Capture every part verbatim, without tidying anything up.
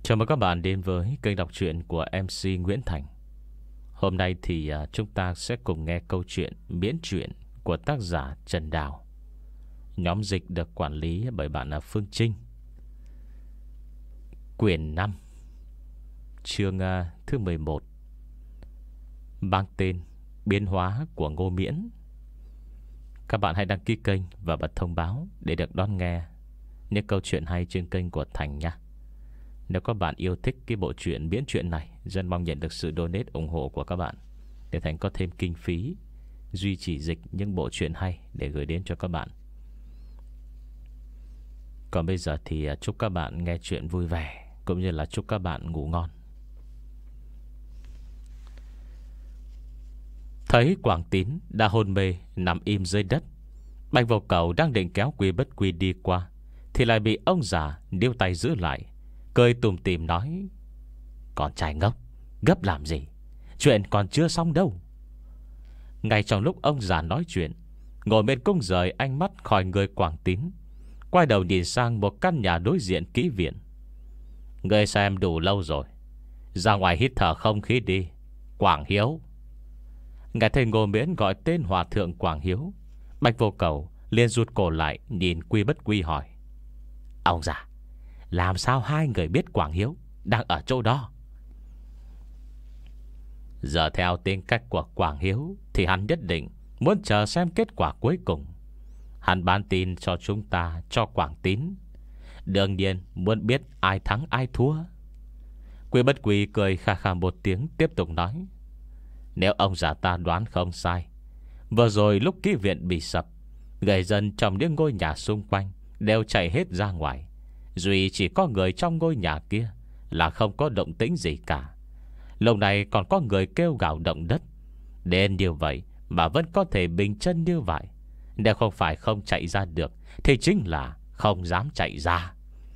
Chào mừng các bạn đến với kênh đọc truyện của em xê Nguyễn Thành. Hôm nay thì uh, chúng ta sẽ cùng nghe câu chuyện miễn truyện của tác giả Trần Đào. Nhóm dịch được quản lý bởi bạn là Phương Trinh. Quyển năm, chương uh, thứ mười một, mang tên Biến hóa của Ngô Miễn. Các bạn hãy đăng ký kênh và bật thông báo để được đón nghe những câu chuyện hay trên kênh của Thành nha. Nếu các bạn yêu thích cái bộ truyện miễn truyện này, rất mong nhận được sự donate ủng hộ của các bạn để Thành có thêm kinh phí duy trì dịch những bộ truyện hay để gửi đến cho các bạn. Còn bây giờ thì chúc các bạn nghe chuyện vui vẻ, cũng như là chúc các bạn ngủ ngon. Thấy Quảng Tín đã hôn mê nằm im dưới đất, Bạch Vô Cầu đang định kéo Quy Bất Quy đi qua thì lại bị ông già níu tay giữ lại, cười tủm tỉm nói: "Con trai ngốc, gấp làm gì? Chuyện còn chưa xong đâu." Ngay trong lúc ông già nói chuyện, Ngô Miễn cũng rời ánh mắt khỏi người Quảng Tín, quay đầu nhìn sang một căn nhà đối diện kỹ viện. "Ngươi xem đủ lâu rồi, ra ngoài hít thở không khí đi, Quảng Hiếu." Nghe thấy Ngô Miễn gọi tên hòa thượng Quảng Hiếu, Bạch Vô Cầu liền rụt cổ lại nhìn Quy Bất Quy hỏi: "Ông già, làm sao hai người biết Quảng Hiếu đang ở chỗ đó?" Giờ theo tính cách của Quảng Hiếu thì hắn nhất định muốn chờ xem kết quả cuối cùng. Hắn bán tin cho chúng ta, cho Quảng Tín, đương nhiên muốn biết ai thắng ai thua. Quy Bất Quy cười khà khà một tiếng, tiếp tục nói: "Nếu ông già ta đoán không sai, vừa rồi lúc kỹ viện bị sập, người dân trong những ngôi nhà xung quanh đều chạy hết ra ngoài, duy chỉ có người trong ngôi nhà kia là không có động tĩnh gì cả. Lâu này còn có người kêu gào động đất, đến như vậy mà vẫn có thể bình chân như vậy. Nếu không phải không chạy ra được thì chính là không dám chạy ra."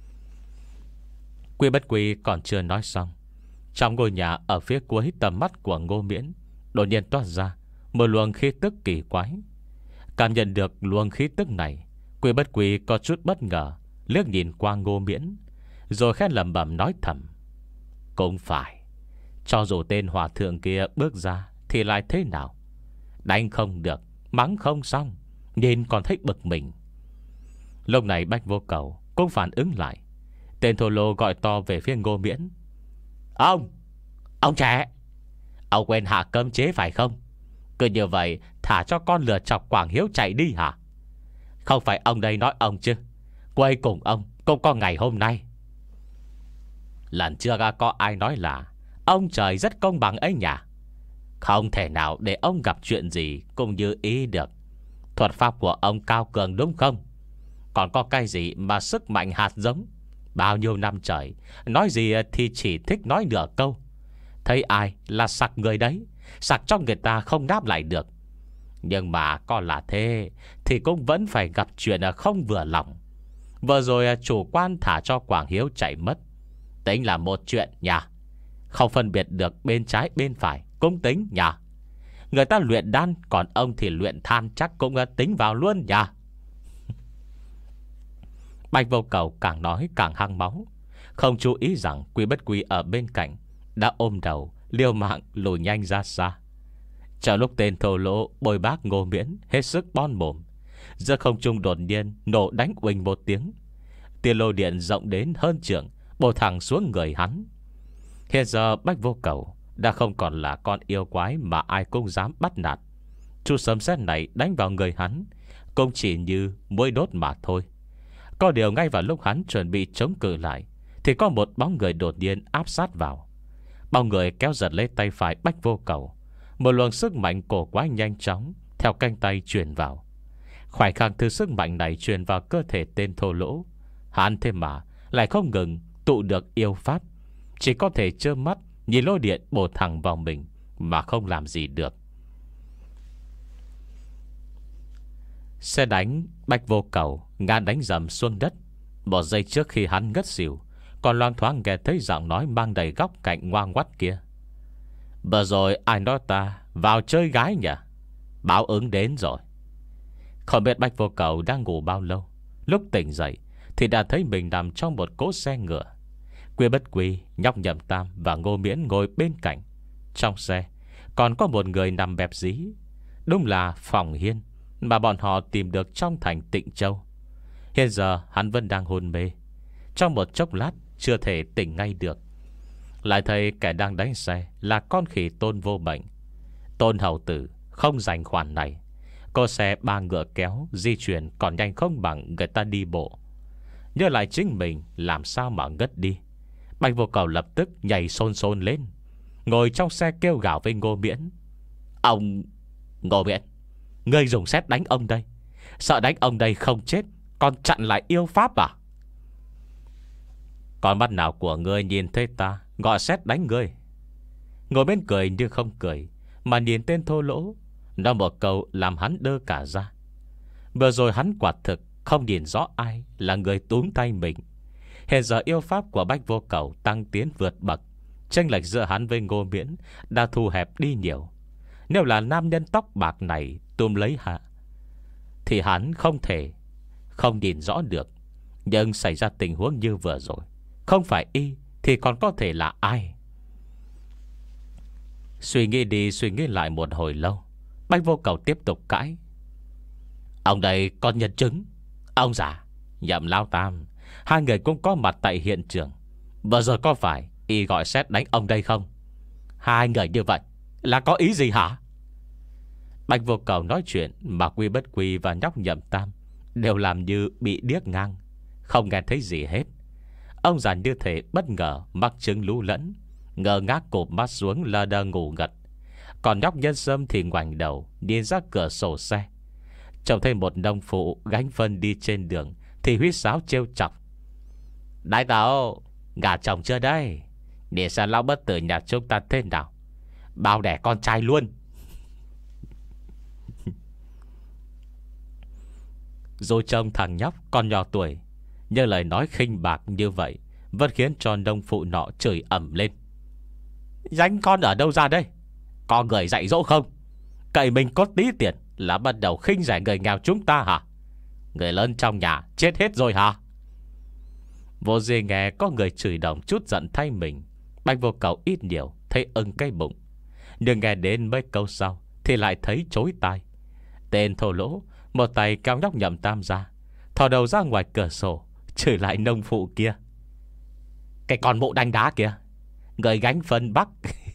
Quy Bất Quy còn chưa nói xong, trong ngôi nhà ở phía cuối tầm mắt của Ngô Miễn đột nhiên toát ra một luồng khí tức kỳ quái. Cảm nhận được luồng khí tức này, Quy Bất Quy có chút bất ngờ, liếc nhìn qua Ngô Miễn, rồi khẽ lẩm bẩm nói thầm: "Cũng phải, cho dù tên hòa thượng kia bước ra thì lại thế nào? Đánh không được, mắng không xong, nhìn còn thích bực mình." Lúc này Bạch Vô Cầu cũng phản ứng lại. Tên thô lô gọi to về phía Ngô Miễn: "Ông, ông trẻ, ông quên hạ cấm chế phải không? Cứ như vậy thả cho con lừa chọc Quảng Hiếu chạy đi hả? Không phải ông đây nói ông chứ, quay cùng ông cũng có ngày hôm nay." Lần trước có ai nói là ông trời rất công bằng ấy nhỉ? Không thể nào để ông gặp chuyện gì cũng như ý được. Thuật pháp của ông cao cường đúng không? Còn có cái gì mà sức mạnh hạt giống? Bao nhiêu năm trời, nói gì thì chỉ thích nói nửa câu. Thấy ai là sặc người đấy, sặc cho người ta không đáp lại được. Nhưng mà có là thế thì cũng vẫn phải gặp chuyện không vừa lòng. Vừa rồi chủ quan thả cho Quảng Hiếu chạy mất, tính là một chuyện nhỉ? Không phân biệt được bên trái bên phải cũng tính nhỉ? Người ta luyện đan, còn ông thì luyện than, chắc cũng tính vào luôn nhỉ?" Bạch Vô Cầu càng nói càng hăng máu, không chú ý rằng Quy Bất Quy ở bên cạnh đã ôm đầu liều mạng lùi nhanh ra xa. Trong lúc tên thô lỗ bồi bác Ngô Miễn hết sức bon mồm, giữa không trung đột nhiên nổ đánh uỳnh một tiếng. Tia lô điện rộng đến hơn trượng bổ thẳng xuống người hắn. Hiện giờ Bạch Vô Cầu đã không còn là con yêu quái mà ai cũng dám bắt nạt. Chú sấm sét này đánh vào người hắn cũng chỉ như muối đốt mà thôi. Có điều ngay vào lúc hắn chuẩn bị chống cự lại thì có một bóng người đột nhiên áp sát vào. Bóng người kéo giật lấy tay phải Bạch Vô Cầu. Một luồng sức mạnh cổ quái nhanh chóng theo cánh tay truyền vào. Khoảnh khắc thứ sức mạnh này truyền vào cơ thể tên thô lỗ, hắn thế mà lại không ngừng tụ được yêu pháp, chỉ có thể trơ mắt nhìn lôi điện bổ thẳng vào mình mà không làm gì được. Xe đánh Bạch Vô Cầu ngã đánh dầm xuống đất. Một giây trước khi hắn ngất xỉu, còn loang thoáng nghe thấy giọng nói mang đầy góc cạnh ngoan ngoắt kia: "Vừa rồi ai nói ta vào chơi gái nhỉ? Báo ứng đến rồi." Không biết Bạch Vô Cầu đang ngủ bao lâu, lúc tỉnh dậy thì đã thấy mình nằm trong một cỗ xe ngựa. Quy Bất Quy, Nhóc Nhậm Tam và Ngô Miễn ngồi bên cạnh. Trong xe còn có một người nằm bẹp dí. Đúng là Phòng Hiên mà bọn họ tìm được trong thành Tịnh Châu. Hiện giờ hắn vẫn đang hôn mê. Trong một chốc lát chưa thể tỉnh ngay được. Lại thấy kẻ đang đánh xe là con khỉ Tôn Vô Bệnh. Tôn hầu tử không dành khoản này. Cô xe ba ngựa kéo di chuyển còn nhanh không bằng người ta đi bộ. Nhớ lại chính mình làm sao mà ngất đi, Bạch Vô Cầu lập tức nhảy xôn xôn lên, ngồi trong xe kêu gào với Ngô Miễn: Ông Ngô Miễn, ngươi dùng sét đánh ông đây, sợ đánh ông đây không chết, còn chặn lại yêu pháp à? Con mắt nào của ngươi nhìn thấy ta gọi sét đánh ngươi? Ngô Miễn cười như không cười, mà nhìn tên thô lỗ, nói một câu làm hắn đơ cả ra. Vừa rồi hắn quả thực không nhìn rõ ai là người túm tay mình. Hiện giờ yêu pháp của Bách Vô Cầu tăng tiến vượt bậc, chênh lệch giữa hắn với Ngô Miễn đã thu hẹp đi nhiều. Nếu là nam nhân tóc bạc này túm lấy hạ, thì hắn không thể không nhìn rõ được. Nhưng xảy ra tình huống như vừa rồi, không phải y thì còn có thể là ai? Suy nghĩ đi suy nghĩ lại một hồi lâu, Bách Vô Cầu tiếp tục cãi: Ông đây còn nhân chứng. Ông già, Nhậm Lão Tam, hai người cũng có mặt tại hiện trường. Vừa rồi có phải y gọi sét đánh ông đây không? Hai người như vậy là có ý gì hả? Bạch Vô Cầu nói chuyện mà Quy Bất Quy và Nhóc Nhậm Tam đều làm như bị điếc ngang, không nghe thấy gì hết. Ông già như thể bất ngờ mắc chứng lú lẫn, ngơ ngác cụp mắt xuống lờ đờ ngủ gật. Còn Nhóc Nhân Sâm thì ngoảnh đầu nhìn ra cửa sổ xe, trông thấy một nông phụ gánh phân đi trên đường thì huýt sáo trêu chọc: Đại tẩu, gả chồng chưa đây? Để xem lão bất tử nhà chúng ta thế nào, bao đẻ con trai luôn. Rồi trông thằng nhóc còn nhỏ tuổi, nhưng lời nói khinh bạc như vậy vẫn khiến cho nông phụ nọ chửi ầm lên: Danh con ở đâu ra đây? Có người dạy dỗ không? Cậy mình có tí tiền là bắt đầu khinh rẻ người nghèo chúng ta hả? Người lớn trong nhà chết hết rồi hả? Vô gì nghe có người chửi đồng chút giận thay mình, Bạch Vô Cầu ít nhiều thấy ưng cái bụng. Nhưng nghe đến mấy câu sau thì lại thấy chối tai. Tên thô lỗ một tay kéo Nhóc Nhậm Tam ra, thò đầu ra ngoài cửa sổ chửi lại nông phụ kia: Cái con mụ đánh đá kìa, người gánh phân bắc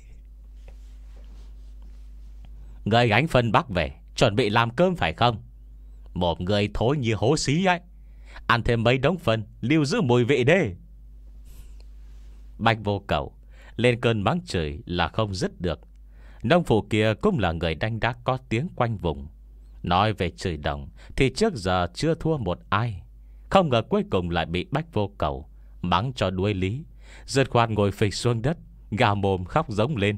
Người gánh phân bắc về chuẩn bị làm cơm phải không? Một người thối như hố xí ấy, ăn thêm mấy đống phân lưu giữ mùi vị đê. Bạch Vô Cầu lên cơn mắng chửi là không dứt được. Nông phụ kia cũng là người đánh đá có tiếng quanh vùng. Nói về chửi đồng thì trước giờ chưa thua một ai. Không ngờ cuối cùng lại bị Bách Vô Cầu mắng cho đuối lý, giật khoát ngồi phịch xuống đất, gào mồm khóc giống lên: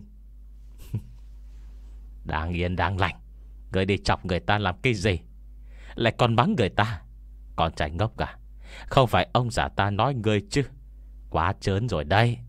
Đang yên đang lành, người đi chọc người ta làm cái gì, lại còn mắng người ta? Con trai ngốc cả, không phải ông già ta nói người chứ? Quá trớn rồi đây.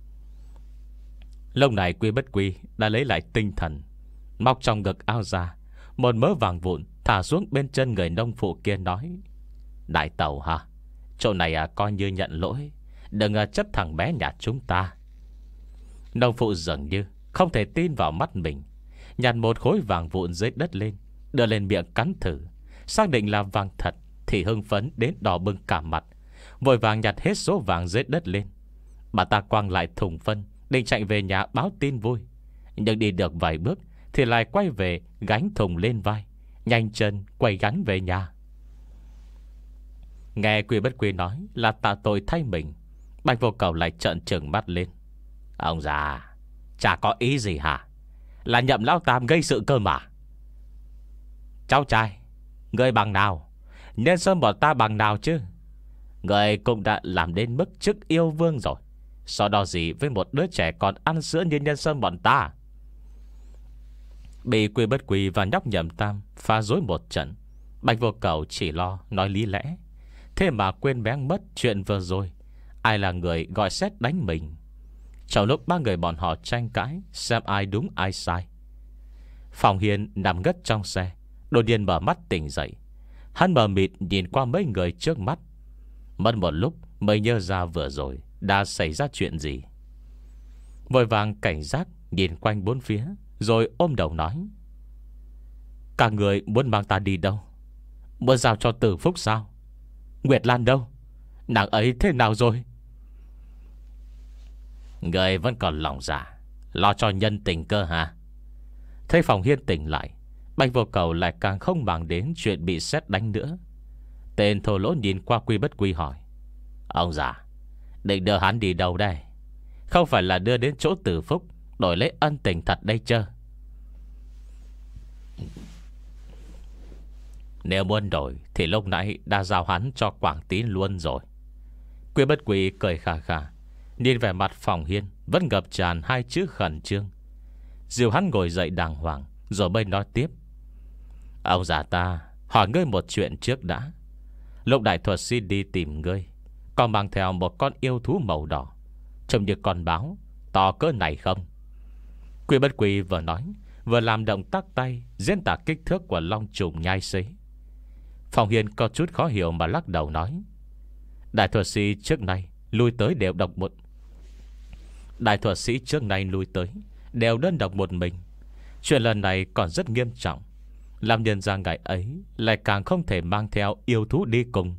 Lúc này Quy Bất Quy đã lấy lại tinh thần, móc trong ngực áo ra một mớ vàng vụn thả xuống bên chân người nông phụ kia, nói: Đại tẩu hả? Chỗ này à, coi như nhận lỗi, đừng à, chấp thằng bé nhà chúng ta. Nông phụ dường như không thể tin vào mắt mình, nhặt một khối vàng vụn dưới đất lên, đưa lên miệng cắn thử. Xác định là vàng thật thì hưng phấn đến đỏ bừng cả mặt, vội vàng nhặt hết số vàng dưới đất lên. Bà ta quăng lại thùng phân, định chạy về nhà báo tin vui. Nhưng đi được vài bước thì lại quay về gánh thùng lên vai, nhanh chân quay gánh về nhà. Nghe Quy Bất Quy nói là tạ tội thay mình, Bạch Vô Cầu lại trợn trừng mắt lên: Ông già, chả có ý gì hả? Là Nhậm Lão Tam gây sự cơ mà. Cháu trai, người bằng nào? Nên sơn bọn ta bằng nào chứ? Người cũng đã làm đến mức chức yêu vương rồi, so đo gì với một đứa trẻ còn ăn sữa như Nhân Sơn bọn ta? Bị Quy Bất Quy và Nhóc Nhậm Tam phá rối một trận, Bạch Vô Cầu chỉ lo nói lý lẽ, thế mà quên bén mất chuyện vừa rồi ai là người gọi sét đánh mình. Trong lúc ba người bọn họ tranh cãi xem ai đúng ai sai, Phòng Hiên nằm ngất trong xe đột nhiên mở mắt tỉnh dậy. Hắn mờ mịt nhìn qua mấy người trước mắt, mất một lúc mới nhớ ra vừa rồi đã xảy ra chuyện gì. Vội vàng cảnh giác nhìn quanh bốn phía, rồi ôm đầu nói: Các người muốn mang ta đi đâu? Muốn giao cho Tử Phúc sao? Nguyệt Lan đâu? Nàng ấy thế nào rồi? Người vẫn còn lòng dạ, lo cho nhân tình cơ hả? Thấy Phòng Hiên tỉnh lại, Bạch Vô Cầu lại càng không màng đến chuyện bị sét đánh nữa. Tên thô lỗ nhìn qua Quy Bất Quy hỏi: Ông già, định đưa hắn đi đâu đây? Không phải là đưa đến chỗ Tử Phúc đổi lấy ân tình thật đây chứ? Nếu muốn đổi thì lúc nãy đã giao hắn cho Quảng Tín luôn rồi. Quy Bất Quy cười khà khà, nhìn vẻ mặt Phòng Hiên vẫn ngập tràn hai chữ khẩn trương. Dìu hắn ngồi dậy đàng hoàng, rồi mới nói tiếp: Ông già ta hỏi ngươi một chuyện trước đã. Lúc đại thuật sĩ đi tìm ngươi, còn mang theo một con yêu thú màu đỏ, trông như con báo, to cỡ này không? Quy Bất Quy vừa nói, vừa làm động tác tay diễn tả kích thước của long trùng nhai xế. Phòng Hiên có chút khó hiểu mà lắc đầu nói: Đại thuật sĩ trước nay lui tới đều độc một Đại thuật sĩ trước nay lui tới đều đơn độc một mình. Chuyện lần này còn rất nghiêm trọng, làm nhân ra ngày ấy lại càng không thể mang theo yêu thú đi cùng.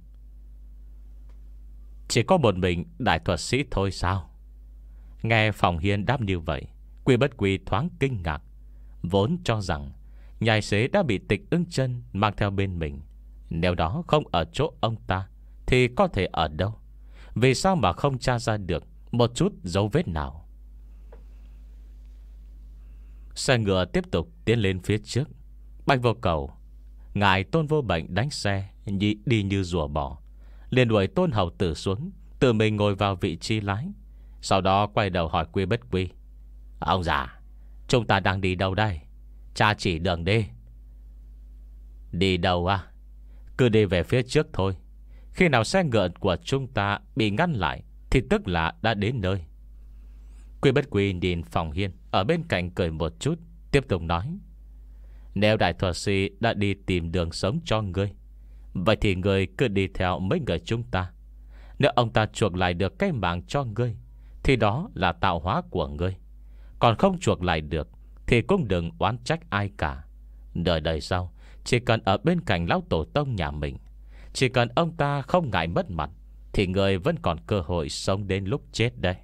Chỉ có một mình đại thuật sĩ thôi sao? Nghe Phòng Hiên đáp như vậy, Quy Bất Quy thoáng kinh ngạc. Vốn cho rằng nhai xế đã bị Tịch Ưng Chân mang theo bên mình. Nếu đó không ở chỗ ông ta thì có thể ở đâu? Vì sao mà không tra ra được một chút dấu vết nào? Xe ngựa tiếp tục tiến lên phía trước. Bạch Vô Cầu, ngài Tôn Vô Bệnh đánh xe nhị đi như rùa bò, liền đuổi Tôn Hầu Tử xuống, tự mình ngồi vào vị trí lái. Sau đó quay đầu hỏi Quy Bất Quy: Ông già, chúng ta đang đi đâu đây? Cha chỉ đường đi. Đi đâu à? Cứ đi về phía trước thôi. Khi nào xe ngựa của chúng ta bị ngăn lại thì tức là đã đến nơi. Quy Bất Quy nhìn Phòng Hiên ở bên cạnh cười một chút, tiếp tục nói: Nếu đại thuật sĩ đã đi tìm đường sống cho ngươi, vậy thì ngươi cứ đi theo mấy người chúng ta. Nếu ông ta chuộc lại được cái mạng cho ngươi thì đó là tạo hóa của ngươi. Còn không chuộc lại được thì cũng đừng oán trách ai cả. Đời đời sau, chỉ cần ở bên cạnh lão tổ tông nhà mình, chỉ cần ông ta không ngại mất mặt, thì ngươi vẫn còn cơ hội sống đến lúc chết đây.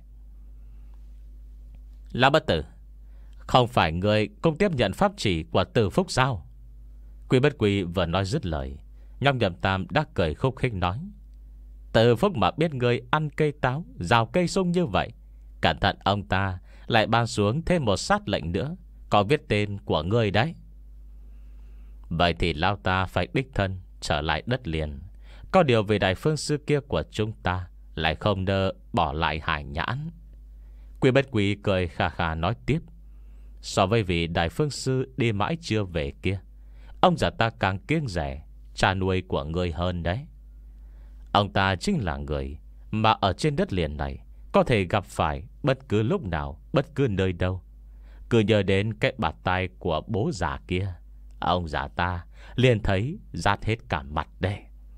Lão Bất Tử, không phải ngươi cũng tiếp nhận pháp chỉ của Tử Phúc sao? Quy Bất Quy vừa nói dứt lời, Nhong Nhậm Tam đã cười khúc khích nói: Tử Phúc mà biết ngươi ăn cây táo, rào cây sung như vậy, cẩn thận ông ta lại ban xuống thêm một sát lệnh nữa, có viết tên của ngươi đấy. Vậy thì lão ta phải đích thân trở lại đất liền. Có điều về đại phương sư kia của chúng ta lại không nỡ bỏ lại hải nhãn. Quy Bất Quy cười khà khà nói tiếp: So với vị đại phương sư đi mãi chưa về kia, ông già ta càng kiêng rẻ cha nuôi của ngươi hơn đấy. Ông ta chính là người mà ở trên đất liền này có thể gặp phải bất cứ lúc nào, bất cứ nơi đâu. Cứ nhớ đến cái bạt tai của bố già kia, ông già ta liền thấy rát hết cả mặt đây.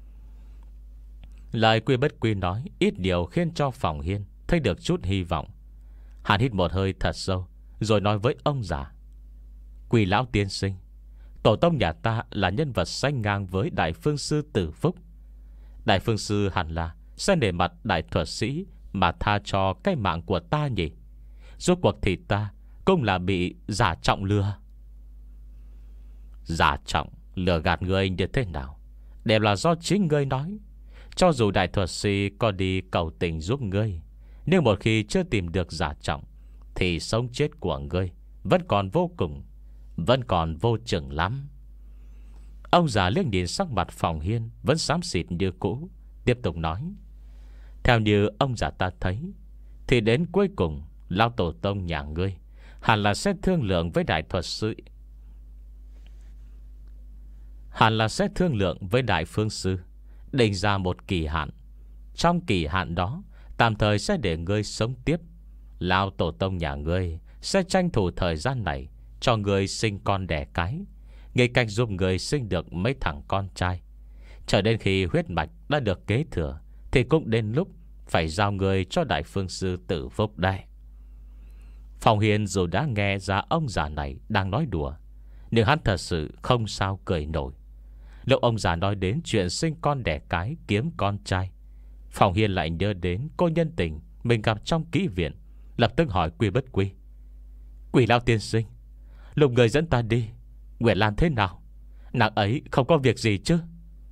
Lời Quy Bất Quy nói ít điều khiến cho Phòng Hiên thấy được chút hy vọng. Hắn hít một hơi thật sâu, rồi nói với ông già: Quy lão tiên sinh, tổ tông nhà ta là nhân vật sánh ngang với đại phương sư Tử Phúc. Đại phương sư hẳn là sẽ để mặt đại thuật sĩ mà tha cho cái mạng của ta nhỉ? Rốt cuộc thì ta cũng là bị giả trọng lừa. Giả trọng lừa gạt ngươi như thế nào đều là do chính ngươi nói. Cho dù đại thuật sĩ có đi cầu tình giúp ngươi, nhưng một khi chưa tìm được giả trọng thì sống chết của ngươi vẫn còn vô cùng, vẫn còn vô chừng lắm. Ông già liếc nhìn sắc mặt Phòng Hiên vẫn xám xịt như cũ, tiếp tục nói: Theo như ông già ta thấy thì đến cuối cùng lão tổ tông nhà ngươi hẳn là sẽ thương lượng với đại thuật sĩ, Hẳn là sẽ thương lượng với đại phương sư, định ra một kỳ hạn. Trong kỳ hạn đó tạm thời sẽ để ngươi sống tiếp. Lão tổ tông nhà ngươi sẽ tranh thủ thời gian này cho ngươi sinh con đẻ cái, nghĩ cách giúp ngươi sinh được mấy thằng con trai. Chờ đến khi huyết mạch đã được kế thừa thì cũng đến lúc phải giao người cho Đại Phương Sư Tử Phúc đây. Phong Hiên dù đã nghe ra ông già này đang nói đùa, nhưng hắn thật sự không sao cười nổi. Lúc ông già nói đến chuyện sinh con đẻ cái kiếm con trai, Phong Hiên lại nhớ đến cô nhân tình mình gặp trong kỹ viện, lập tức hỏi Quy Bất Quy: Quỷ Lao tiên sinh, lúc người dẫn ta đi, Nguyệt Lan thế nào? Nàng ấy không có việc gì chứ?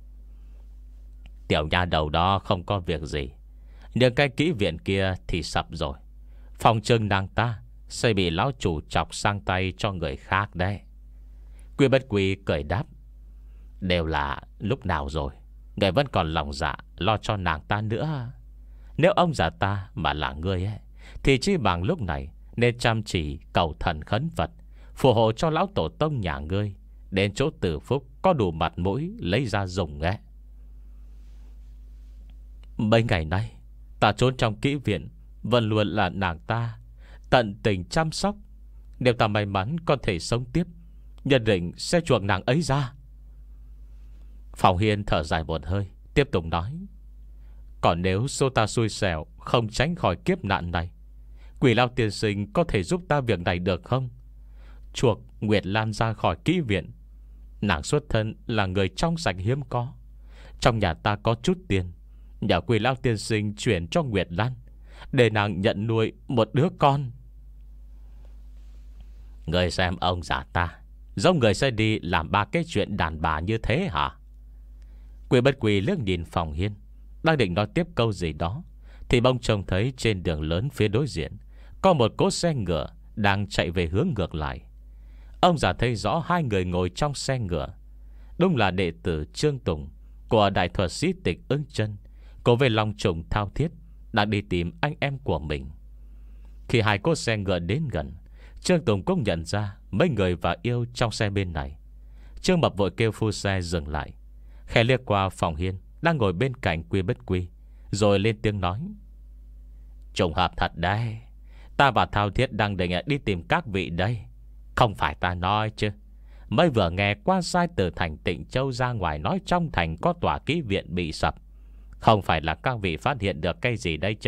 Tiểu nha đầu đó không có việc gì, nhưng cái kỹ viện kia thì sập rồi. Phòng trưng nàng ta sẽ bị lão chủ chọc sang tay cho người khác đấy. Quy Bất Quy cười đáp: Đều là lúc nào rồi, người vẫn còn lòng dạ lo cho nàng ta nữa. Nếu ông già ta mà là ngươi ấy, thì chỉ bằng lúc này nên chăm chỉ cầu thần khấn Phật, phù hộ cho lão tổ tông nhà ngươi đến chỗ Tử Phúc có đủ mặt mũi lấy ra dùng ấy. Mấy ngày nay ta trốn trong kỹ viện, vẫn luôn là nàng ta tận tình chăm sóc. Nếu ta may mắn có thể sống tiếp, nhất định sẽ chuộc nàng ấy ra. Phong Hiên thở dài một hơi, tiếp tục nói: Còn nếu số ta xui xẻo không tránh khỏi kiếp nạn này, Quỷ Lao tiên sinh có thể giúp ta việc này được không? Chuộc Nguyệt Lan ra khỏi kỹ viện. Nàng xuất thân là người trong sạch hiếm có, trong nhà ta có chút tiền, nhờ Quỷ Lao tiên sinh chuyển cho Nguyệt Lan, để nàng nhận nuôi một đứa con. Người xem ông già ta giống người sẽ đi làm ba cái chuyện đàn bà như thế hả? Quy Bất Quy liếc nhìn Phong Hiên, đang định nói tiếp câu gì đó, thì bỗng trông thấy trên đường lớn phía đối diện có một cỗ xe ngựa đang chạy về hướng ngược lại. Ông già thấy rõ hai người ngồi trong xe ngựa, đúng là đệ tử Trương Tùng của đại thuật sĩ Tịch Ưng Chân, cùng với Long Trùng Thao Thiết, đang đi tìm anh em của mình. Khi hai cỗ xe ngựa đến gần, Trương Tùng cũng nhận ra mấy người và yêu trong xe bên này. Trương Mập vội kêu phu xe dừng lại, khẽ liếc qua Phong Hiên đang ngồi bên cạnh Quy Bất Quy, rồi lên tiếng nói: Trùng hợp thật đấy, ta và Thao Thiết đang định đi tìm các vị đây. Không phải ta nói chứ, mới vừa nghe quan sai từ thành Tịnh Châu ra ngoài nói trong thành có tòa kỹ viện bị sập. Không phải là các vị phát hiện được cái gì đây chứ?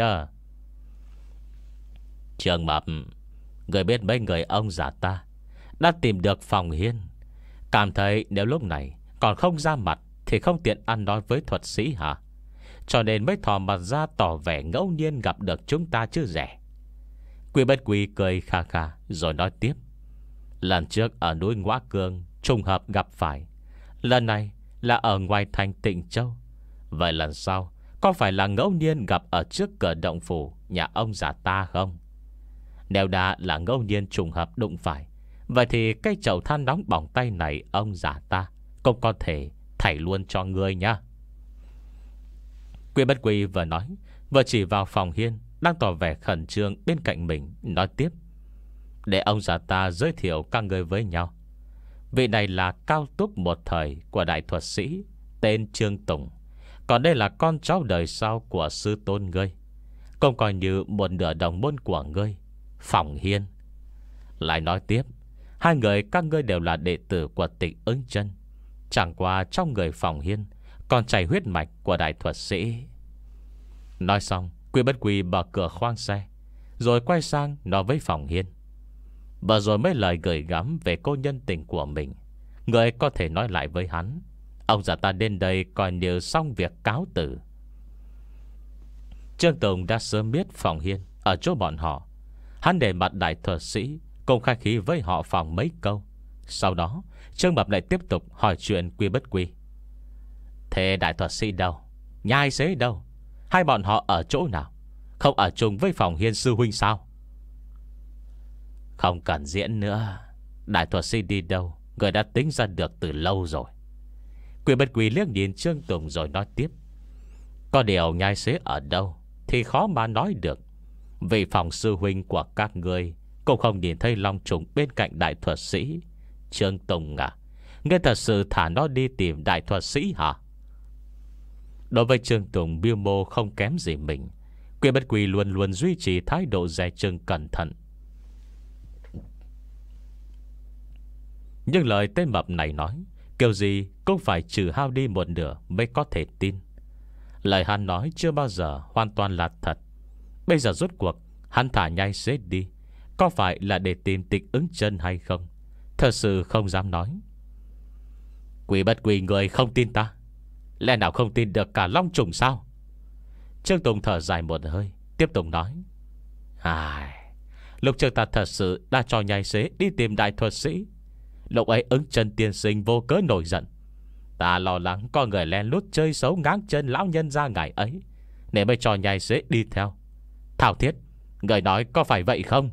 Trương Mập, người biết mấy người ông già ta đã tìm được Phong Hiên, cảm thấy nếu lúc này còn không ra mặt thì không tiện ăn nói với thuật sĩ hả? Cho nên mới thò mặt ra tỏ vẻ ngẫu nhiên gặp được chúng ta chứ rẻ. Quy Bất Quy cười kha kha rồi nói tiếp: Lần trước ở núi Ngõa Cương trùng hợp gặp phải, lần này là ở ngoài thành Tịnh Châu. Vậy lần sau có phải là ngẫu nhiên gặp ở trước cửa động phủ nhà ông già ta không? Nếu đã là ngẫu nhiên trùng hợp đụng phải, vậy thì cái chậu than nóng bỏng tay này ông già ta cũng có thể thảy luôn cho ngươi nhá. Quy Bất Quy vừa nói vừa chỉ vào Phong Hiên đang tỏ vẻ khẩn trương bên cạnh mình, nói tiếp: Để ông già ta giới thiệu các người với nhau. Vị này là cao túc một thời của đại thuật sĩ tên Trương Tùng, còn đây là con cháu đời sau của sư tôn ngươi, cũng coi như một nửa đồng môn của ngươi, Phong Hiên. Lại nói tiếp, hai người các ngươi đều là đệ tử của Tịch Ưng Chân, chẳng qua trong người Phong Hiên còn chảy huyết mạch của đại thuật sĩ. Nói xong, Quy Bất Quy mở cửa khoang xe, rồi quay sang nói với Phong Hiên: Vừa rồi mấy lời gửi gắm về cô nhân tình của mình, người có thể nói lại với hắn. Ông già ta đến đây coi như xong việc cáo tử. Trương Tùng đã sớm biết Phong Hiên ở chỗ bọn họ. Hắn để mặt đại thuật sĩ cùng khai khí với họ phòng mấy câu. Sau đó Trương Mập lại tiếp tục hỏi chuyện Quy Bất Quy: Thế đại thuật sĩ đâu? Nhai xế đâu? Hai bọn họ ở chỗ nào? Không ở chung với Phong Hiên sư huynh sao? Không cần diễn nữa, đại thuật sĩ đi đâu người đã tính ra được từ lâu rồi. Quy Bất Quy liếc nhìn Trương Tùng rồi nói tiếp: Có điều nhai xế ở đâu thì khó mà nói được. Vì phòng sư huynh của các ngươi cũng không nhìn thấy Long Trùng bên cạnh đại thuật sĩ. Trương Tùng à, ngươi thật sự thả nó đi tìm đại thuật sĩ hả? Đối với Trương Tùng biêu mô không kém gì mình, Quy Bất Quy luôn luôn duy trì thái độ dè chừng cẩn thận. Nhưng lời tên mập này nói, kiểu gì cũng phải trừ hao đi một nửa mới có thể tin. Lời hắn nói chưa bao giờ hoàn toàn là thật. Bây giờ rốt cuộc hắn thả nhai xế đi, có phải là để tìm Tịch Ứng Chân hay không? Thật sự không dám nói. Quỷ bất quỷ, người không tin ta, lẽ nào không tin được cả Long Trùng sao? Trương Tùng thở dài một hơi, tiếp tục nói: Ai, lúc trước ta thật sự đã cho nhai xế đi tìm đại thuật sĩ. Lúc ấy Ứng Chân tiên sinh vô cớ nổi giận, ta lo lắng có người len lút chơi xấu ngáng chân lão nhân ra ngày ấy, nên mới cho nhai xế đi theo. Thao Thiết, người nói có phải vậy không?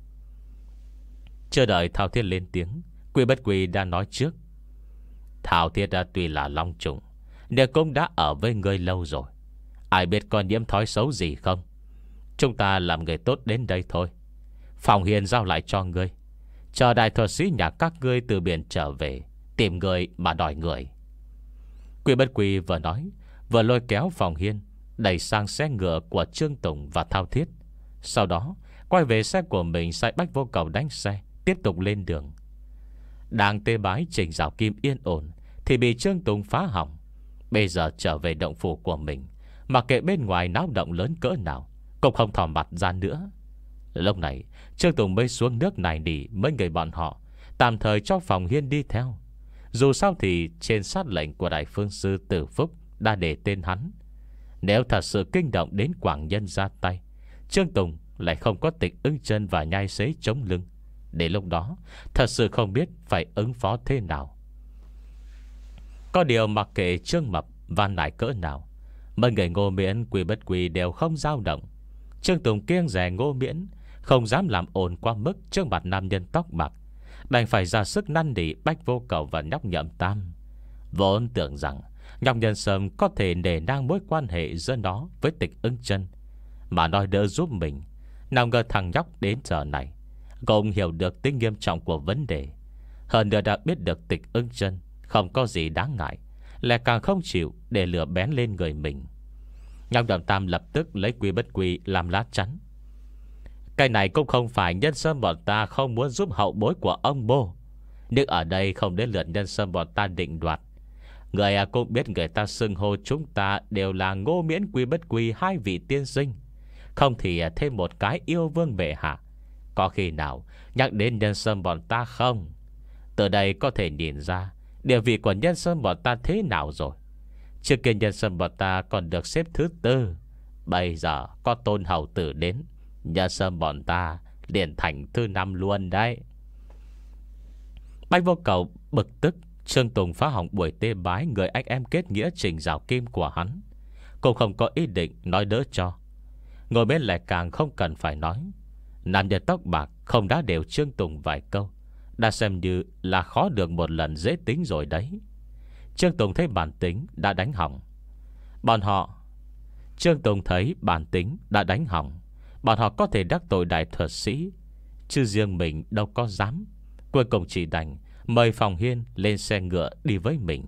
Chưa đợi Thao Thiết lên tiếng, Quỷ bất quỷ đã nói trước: Thao Thiết đã tuy là Long Trùng, nhưng cũng đã ở với người lâu rồi, ai biết còn nhiễm thói xấu gì không. Chúng ta làm người tốt đến đây thôi. Phòng Hiền giao lại cho ngươi, chờ đại thuật sĩ nhà các ngươi từ biển trở về, tìm người mà đòi người. Quỷ bất quỷ vừa nói, vừa lôi kéo Phòng Hiên đẩy sang xe ngựa của Trương Tùng và Thao Thiết. Sau đó quay về xe của mình, sai Bách Vô Cầu đánh xe, tiếp tục lên đường. Đang tê bái Trình Giảo Kim yên ổn thì bị Trương Tùng phá hỏng. Bây giờ trở về động phủ của mình, mặc kệ bên ngoài náo động lớn cỡ nào, cũng không thò mặt ra nữa. Lúc này Trương Tùng mới xuống nước này nỉ mấy người bọn họ, tạm thời cho Phòng Hiên đi theo. Dù sao thì trên sát lệnh của Đại Phương Sư Tử Phúc đã để tên hắn. Nếu thật sự kinh động đến Quảng Nhân ra tay, Trương Tùng lại không có Tịch Ứng Chân và nhai xế chống lưng. Đến lúc đó thật sự không biết phải ứng phó thế nào. Có điều mặc kệ Trương Mập van nài cỡ nào, mấy người Ngô Miễn, Quỷ bất quỷ đều không dao động. Trương Tùng kiêng dè Ngô Miễn, không dám làm ồn quá mức trước mặt nam nhân tóc bạc, đành phải ra sức năn nỉ Bách Vô Cầu và nhóc Nhậm Tam. Vốn tưởng rằng nhóc Nhân Sâm có thể nể nang mối quan hệ giữa nó với Tịch Ứng Chân mà nói đỡ giúp mình. Nào ngờ thằng nhóc đến giờ này cũng hiểu được tính nghiêm trọng của vấn đề. Hơn nữa đã biết được Tịch Ứng Chân không có gì đáng ngại, lại càng không chịu để lửa bén lên người mình. Nhóc Nhậm Tam lập tức lấy Quy bất quy làm lá chắn: Cái này cũng không phải Nhân Sâm bọn ta không muốn giúp hậu bối của ông bố, nhưng ở đây không đến lượt Nhân Sâm bọn ta định đoạt. Người à, cũng biết người ta xưng hô chúng ta đều là Ngô Miễn, Quy bất quy hai vị tiên sinh, không thì thêm một cái yêu vương bệ hạ. Có khi nào nhắc đến Nhân Sâm bọn ta không? Từ đây có thể nhìn ra địa vị của Nhân Sâm bọn ta thế nào rồi. Trước kia Nhân Sâm bọn ta còn được xếp thứ tư, bây giờ có Tôn hầu tử đến, Nhân Sâm bọn ta liền thành thứ năm luôn đấy. Bách Vô Cầu bực tức. Trương Tùng phá hỏng buổi tê bái người anh em kết nghĩa Trình Giảo Kim của hắn, cũng không có ý định nói đỡ cho. Ngồi bên lại càng không cần phải nói. Nam nhân tóc bạc không đã đều Trương Tùng vài câu, đã xem như là khó được một lần dễ tính rồi đấy. Trương Tùng thấy bản tính đã đánh hỏng bọn họ Trương Tùng thấy bản tính đã đánh hỏng bọn họ có thể đắc tội đại thuật sĩ, chứ riêng mình đâu có dám. Cuối cùng chỉ đành mời Phòng Hiên lên xe ngựa đi với mình.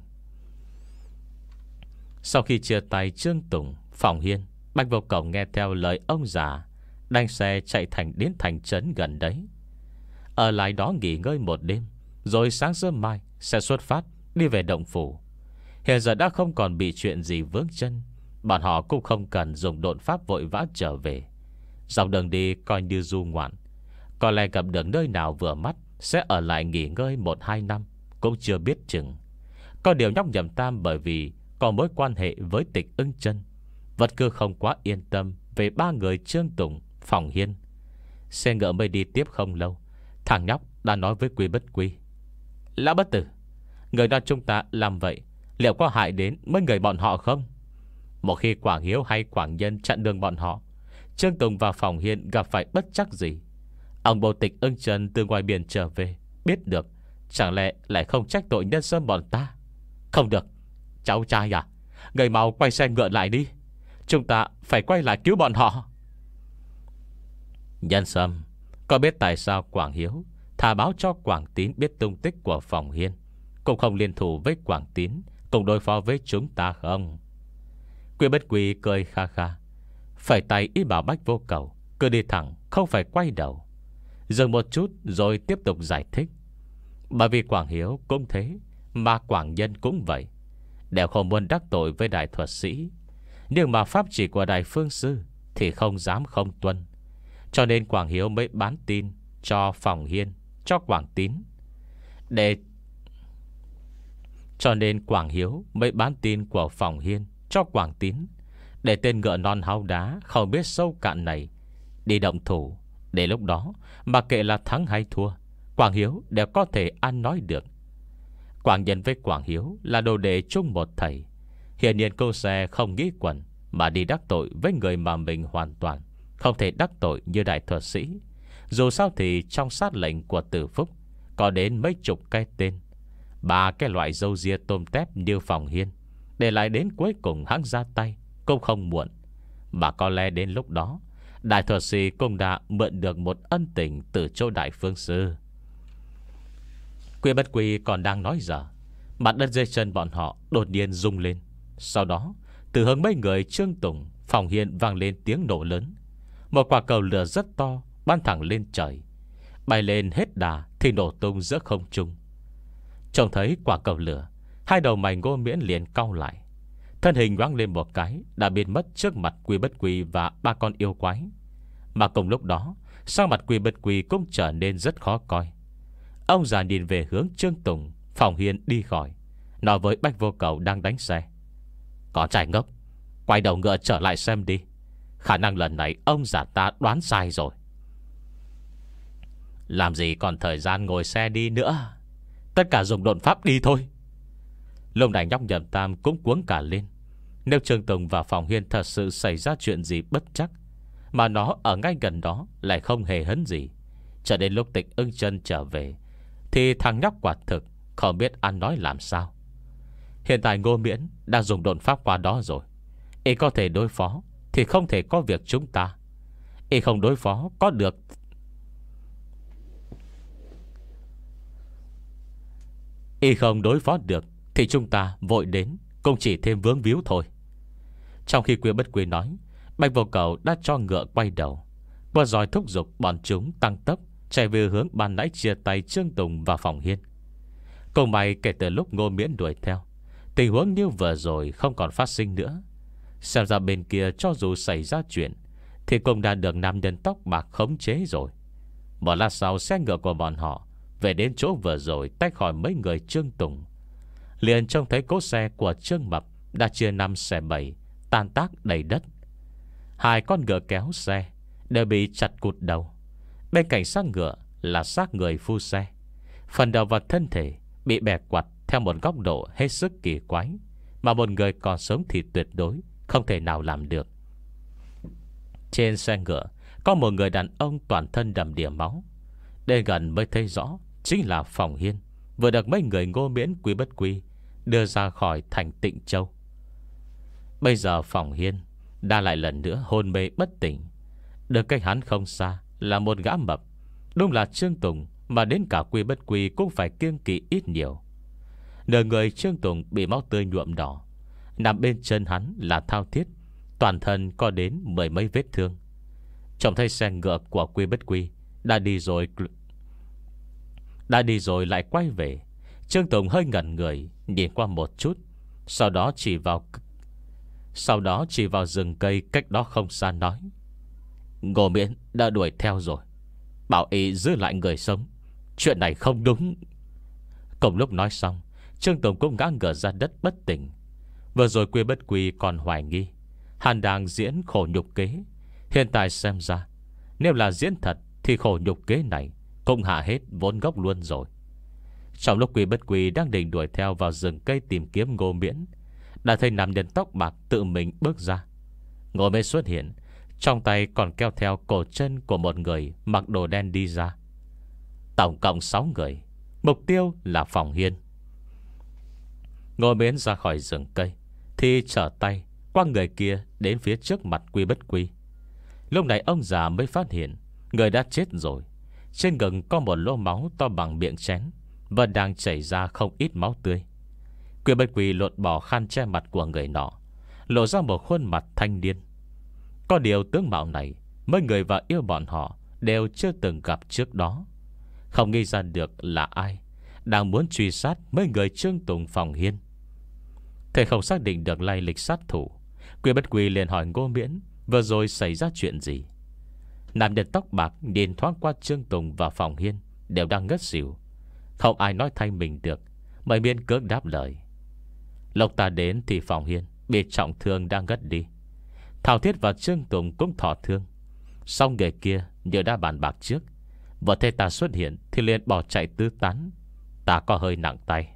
Sau khi chia tay Trương Tùng, Phòng Hiên, Bách Vô Cầu nghe theo lời ông già, đánh xe chạy thành đến thành trấn gần đấy, ở lại đó nghỉ ngơi một đêm, rồi sáng sớm mai sẽ xuất phát đi về động phủ. Hiện giờ đã không còn bị chuyện gì vướng chân, bọn họ cũng không cần dùng độn pháp vội vã trở về. Dọc đường đi coi như du ngoạn, có lẽ gặp được nơi nào vừa mắt sẽ ở lại nghỉ ngơi một hai năm cũng chưa biết chừng. Có điều nhóc Nhậm Tam bởi vì có mối quan hệ với Tịch Ứng Chân, vật cứ không quá yên tâm về ba người Trương Tùng, Phòng Hiên. Xe ngựa mới đi tiếp không lâu, thằng nhóc đã nói với Quy bất quy: Lão bất tử, người nói chúng ta làm vậy liệu có hại đến mấy người bọn họ không? Một khi Quảng Hiếu hay Quảng Nhân chặn đường bọn họ, Trương Tùng và Phòng Hiên gặp phải bất chắc gì, ông bố Tịch Ứng Chân từ ngoài biển trở về biết được, chẳng lẽ lại không trách tội Nhân Sâm bọn ta? Không được, cháu trai à, người mau quay xe ngựa lại đi, chúng ta phải quay lại cứu bọn họ. Nhân Sâm có biết tại sao Quảng Hiếu thả báo cho Quảng Tín biết tung tích của Phòng Hiên, cũng không liên thủ với Quảng Tín cùng đối phó với chúng ta không? Quy bất quy cười kha kha, phải tay ý bảo Bách Vô Cầu cứ đi thẳng, không phải quay đầu. Dừng một chút rồi tiếp tục giải thích: Bởi vì Quảng Hiếu cũng thế, mà Quảng Nhân cũng vậy, đều không muốn đắc tội với đại thuật sĩ. Nhưng mà pháp chỉ của Đại Phương Sư thì không dám không tuân. Cho nên Quảng Hiếu mới bán tin cho Phòng Hiên, cho Quảng Tín. Để Cho nên Quảng Hiếu mới bán tin của Phòng Hiên cho Quảng Tín, để tên ngựa non háo đá không biết sâu cạn này đi động thủ. Để lúc đó mà kệ là thắng hay thua, Quảng Hiếu đều có thể ăn nói được. Quảng Nhân với Quảng Hiếu là đồ đệ chung một thầy. Hiển nhiên cô sẽ không nghĩ quẩn mà đi đắc tội với người mà mình hoàn toàn không thể đắc tội như đại thuật sĩ. Dù sao thì trong sát lệnh của Tử Phúc có đến mấy chục cái tên, ba cái loại dâu ria tôm tép như Phòng Hiên, để lại đến cuối cùng hắn ra tay cũng không muộn. Mà có lẽ đến lúc đó đại thuật sĩ cũng đã mượn được một ân tình từ chỗ Đại Phương Sư. Quy Bất Quy còn đang nói dở, mặt đất dưới chân bọn họ đột nhiên rung lên. Sau đó từ hướng mấy người Trương Tùng, Phòng Hiên vang lên tiếng nổ lớn. Một quả cầu lửa rất to bắn thẳng lên trời, bay lên hết đà thì nổ tung giữa không trung. Trông thấy quả cầu lửa, hai đầu mày Ngô Miễn liền cau lại. Thân hình nhoáng lên một cái đã biến mất trước mặt Quy Bất Quy và ba con yêu quái. Mà cùng lúc đó, sắc mặt Quy Bất Quy cũng trở nên rất khó coi. Ông già nhìn về hướng Trương Tùng, Phòng Hiên đi khỏi, nói với Bách Vô Cầu đang đánh xe: "Có trai ngốc, quay đầu ngựa trở lại xem đi. Khả năng lần này ông già ta đoán sai rồi." "Làm gì còn thời gian ngồi xe đi nữa, tất cả dùng độn pháp đi thôi." Lúc này nhóc Nhậm Tam cũng cuống cả lên. Nếu Trương Tùng và Phòng Hiên thật sự xảy ra chuyện gì bất chắc, mà nó ở ngay gần đó lại không hề hấn gì, cho đến lúc Tịch Ưng Chân trở về, thì thằng nhóc quả thực không biết ăn nói làm sao. Hiện tại Ngô Miễn đang dùng độn pháp qua đó rồi. Y có thể đối phó thì không thể có việc chúng ta. Y không đối phó có được Y không đối phó được thì chúng ta vội đến cũng chỉ thêm vướng víu thôi. Trong khi Quy Bất Quy nói, Bạch Vô Cầu đã cho ngựa quay đầu, qua giỏi thúc giục bọn chúng tăng tốc chạy về hướng ban nãy chia tay Trương Tùng và Phòng Hiên. Cùng may kể từ lúc Ngô Miễn đuổi theo, tình huống như vừa rồi không còn phát sinh nữa. Xem ra bên kia cho dù xảy ra chuyện thì cũng đã được nam nhân tóc bạc khống chế rồi. Một lát sau, xe ngựa của bọn họ về đến chỗ vừa rồi tách khỏi mấy người Trương Tùng, liền trông thấy cỗ xe của Trương Mập đã chia năm xẻ bảy, tan tác đầy đất. Hai con ngựa kéo xe đều bị chặt cụt đầu. Bên cạnh xác ngựa là xác người phu xe, phần đầu và thân thể bị bẻ quặt theo một góc độ hết sức kỳ quái, mà một người còn sống thì tuyệt đối không thể nào làm được. Trên xe ngựa có một người đàn ông toàn thân đầm đìa máu. Đến gần mới thấy rõ chính là Phòng Hiên, vừa được mấy người Ngô Miễn, Quy Bất Quy đưa ra khỏi thành Tịnh Châu. Bây giờ Phòng Hiên đã lại lần nữa hôn mê bất tỉnh. Được cách hắn không xa là một gã mập, đúng là Trương Tùng, mà đến cả Quy Bất Quy cũng phải kiêng kỵ ít nhiều. Nửa người Trương Tùng bị máu tươi nhuộm đỏ, nằm bên chân hắn là thao thiết, toàn thân có đến mười mấy vết thương. Trông thấy xe ngựa của Quy Bất Quy đã đi rồi Đã đi rồi lại quay về, Trương Tùng hơi ngẩn người, nhìn qua một chút, Sau đó chỉ vào Sau đó chỉ vào rừng cây cách đó không xa nói: "Ngô Miễn đã đuổi theo rồi, bảo y giữ lại người sống. Chuyện này không đúng." Cùng lúc nói xong, Trương Tùng cũng ngã ngửa ra đất bất tỉnh. Vừa rồi Quy Bất Quy còn hoài nghi hắn đang diễn khổ nhục kế. Hiện tại xem ra, nếu là diễn thật thì khổ nhục kế này cũng hạ hết vốn gốc luôn rồi. Trong lúc Quy Bất Quy đang định đuổi theo vào rừng cây tìm kiếm Ngô Miễn, đã thấy nam nhân tóc bạc tự mình bước ra. Ngô Miễn xuất hiện, trong tay còn kéo theo cổ chân của một người mặc đồ đen đi ra. Tổng cộng sáu người, mục tiêu là Phòng Hiên. Ngô Miễn ra khỏi rừng cây thì trở tay qua người kia đến phía trước mặt Quy Bất Quy. Lúc này ông già mới phát hiện người đã chết rồi. Trên ngực có một lỗ máu to bằng miệng chén, và đang chảy ra không ít máu tươi. Quy Bất Quy lột bỏ khăn che mặt của người nọ, lộ ra một khuôn mặt thanh niên. Có điều tướng mạo này mấy người và yêu bọn họ đều chưa từng gặp trước đó. Không nghĩ ra được là ai đang muốn truy sát mấy người Trương Tùng, Phòng Hiên. Thế không xác định được lai lịch sát thủ, Quy Bất Quy liền hỏi Ngô Miễn vừa rồi xảy ra chuyện gì. Nam nhân tóc bạc nhìn thoáng qua Trương Tùng và Phòng Hiên, đều đang ngất xỉu. Không ai nói thay mình được, mới miễn cưỡng đáp lời. Lúc ta đến thì Phòng Hiên bị trọng thương đang ngất đi. Thảo Thiết và Trương Tùng cũng thọ thương. Xong người kia như đã bàn bạc trước, vừa thấy ta xuất hiện thì liền bỏ chạy tứ tán. Ta có hơi nặng tay.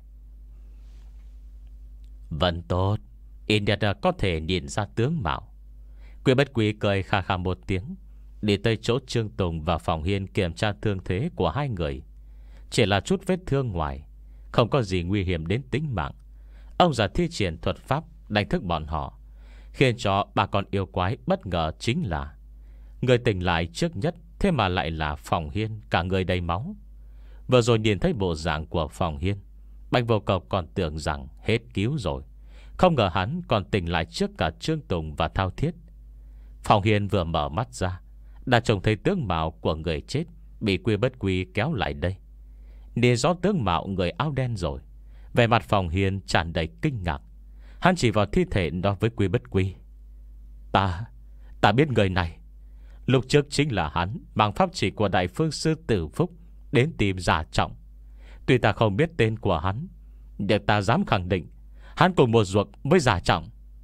Vẫn tốt, ít nhất có thể nhìn ra tướng mạo. Quy Bất Quy cười kha kha một tiếng, đi tới chỗ Trương Tùng và Phòng Hiên kiểm tra thương thế của hai người. Chỉ là chút vết thương ngoài, không có gì nguy hiểm đến tính mạng. Ông già thi triển thuật pháp đánh thức bọn họ, khiến cho bà con yêu quái bất ngờ chính là người tỉnh lại trước nhất, thế mà lại là Phòng Hiên, cả người đầy máu. Vừa rồi nhìn thấy bộ dạng của Phòng Hiên, Bạch Vô Cầu còn tưởng rằng hết cứu rồi, không ngờ hắn còn tỉnh lại trước cả Trương Tùng và Thao Thiết. Phòng Hiên vừa mở mắt ra, đã trông thấy tướng mạo của người chết bị Quy Bất Quy kéo lại đây. Nhìn rõ tướng mạo người áo đen rồi, vẻ mặt Phòng Hiên tràn đầy kinh ngạc. Hắn chỉ vào thi thể nói với Quy Bất Quy: Ta, ta biết người này. Lúc trước chính là hắn mang pháp chỉ của Đại Phương Sư Tử Phúc đến tìm Giả Trọng. Tuy ta không biết tên của hắn, nhưng ta dám khẳng định hắn cùng một ruột với Giả Trọng.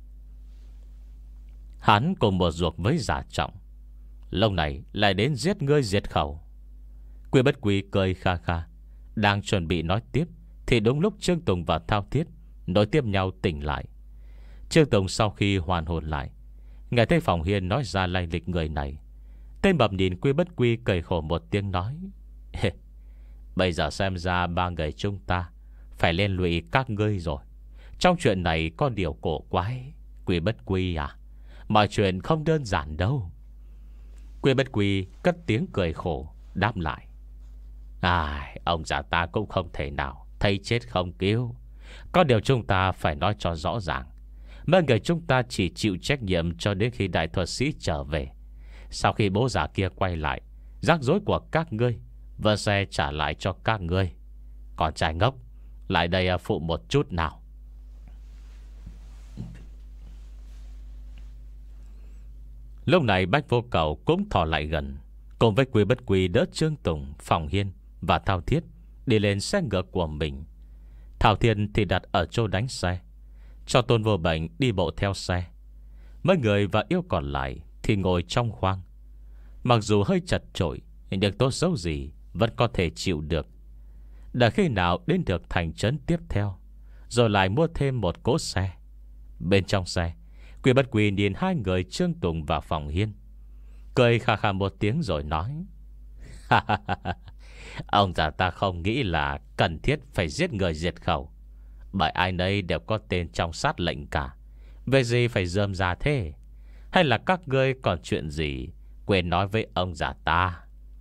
Hắn cùng một ruột với Giả Trọng, lâu này lại đến giết ngươi diệt khẩu. Quy Bất Quy cười kha kha, đang chuẩn bị nói tiếp thì đúng lúc Trương Tùng và Thao Thiết nối tiếp nhau tỉnh lại. Trương Tùng sau khi hoàn hồn lại, nghe thấy Phòng Hiên nói ra lai lịch người này. Tên bập nhìn Quy Bất Quy cười khổ một tiếng nói: Bây giờ xem ra ba người chúng ta phải liên lụy các ngươi rồi. Trong chuyện này có điều cổ quái. Quy Bất Quy à, mọi chuyện không đơn giản đâu. Quy Bất Quy cất tiếng cười khổ đáp lại: À, ông già ta cũng không thể nào thấy chết không cứu. Có điều chúng ta phải nói cho rõ ràng, mấy người chúng ta chỉ chịu trách nhiệm cho đến khi đại thuật sĩ trở về. Sau khi bố già kia quay lại, rắc rối của các ngươi vừa sẽ trả lại cho các ngươi. Còn trai ngốc, lại đây phụ một chút nào. Lúc này Bách Vô Cầu cũng thò lại gần, cùng với Quy Bất Quy đỡ Trương Tùng, Phòng Hiên và Thao Thiết đi lên xe ngựa của mình. Thảo Thiên thì đặt ở chỗ đánh xe, cho Tôn Vô Bệnh đi bộ theo xe. Mấy người và yêu còn lại thì ngồi trong khoang. Mặc dù hơi chật chội, nhưng tốt xấu gì vẫn có thể chịu được. Đã khi nào đến được thành trấn tiếp theo, rồi lại mua thêm một cỗ xe. Bên trong xe, Quy Bất Quy nhìn hai người Trương Tùng và Phòng Hiên, cười khà khà một tiếng rồi nói: Ông già ta không nghĩ là cần thiết phải giết người diệt khẩu, bởi ai nấy đều có tên trong sát lệnh cả. Về gì phải rơm ra thế? Hay là các ngươi còn chuyện gì quên nói với ông già ta?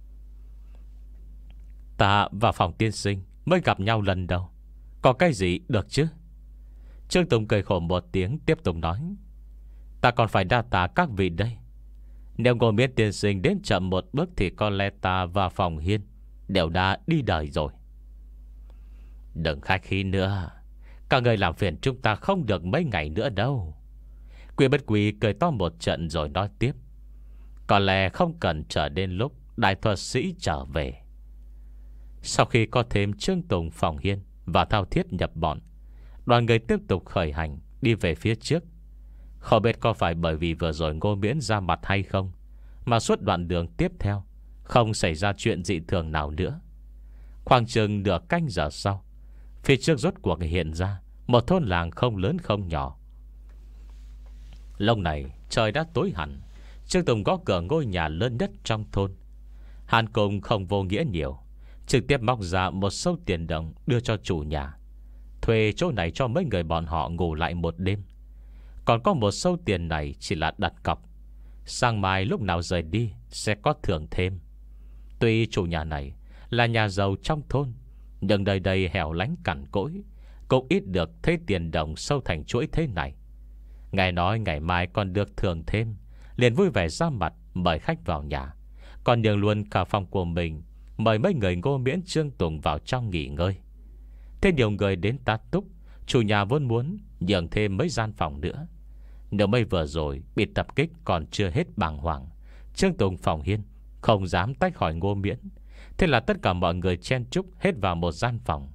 Ta và Phòng tiên sinh mới gặp nhau lần đầu, có cái gì được chứ? Trương Tùng cười khổ một tiếng tiếp tục nói: Ta còn phải đa tạ các vị đây. Nếu Ngô Miễn tiên sinh đến chậm một bước thì có lẽ ta và Phòng Hiên đều đã đi đời rồi. Đừng khách khí nữa, các người làm phiền chúng ta không được mấy ngày nữa đâu. Quy Bất Quy cười to một trận rồi nói tiếp: Có lẽ không cần chờ đến lúc đại thuật sĩ trở về. Sau khi có thêm Trương Tùng, Phòng Hiên và Thao Thiết nhập bọn, đoàn người tiếp tục khởi hành đi về phía trước. Không biết có phải bởi vì vừa rồi Ngô Miễn ra mặt hay không, mà suốt đoạn đường tiếp theo không xảy ra chuyện dị thường nào nữa. Khoảng chừng nửa canh giờ sau, phía trước rốt cuộc hiện ra một thôn làng không lớn không nhỏ. Lúc này trời đã tối hẳn. Trương Tùng gõ cửa ngôi nhà lớn nhất trong thôn. Hàn cùng không vô nghĩa nhiều, trực tiếp móc ra một sâu tiền đồng đưa cho chủ nhà, thuê chỗ này cho mấy người bọn họ ngủ lại một đêm. Còn có một sâu tiền này chỉ là đặt cọc, sang mai lúc nào rời đi sẽ có thưởng thêm. Tuy chủ nhà này là nhà giàu trong thôn, nhưng đời đây hẻo lánh cằn cỗi, cũng ít được thấy tiền đồng sâu thành chuỗi thế này. Ngài nói ngày mai còn được thưởng thêm, liền vui vẻ ra mặt mời khách vào nhà, còn nhường luôn cả phòng của mình, mời mấy người Ngô Miễn, Trương Tùng vào trong nghỉ ngơi. Thế nhiều người đến tá túc, chủ nhà vốn muốn nhường thêm mấy gian phòng nữa, Nếu mấy vừa rồi bị tập kích còn chưa hết bàng hoàng, Trương Tùng, Phòng Hiên không dám tách khỏi Ngô Miễn. Thế là tất cả mọi người chen chúc hết vào một gian phòng.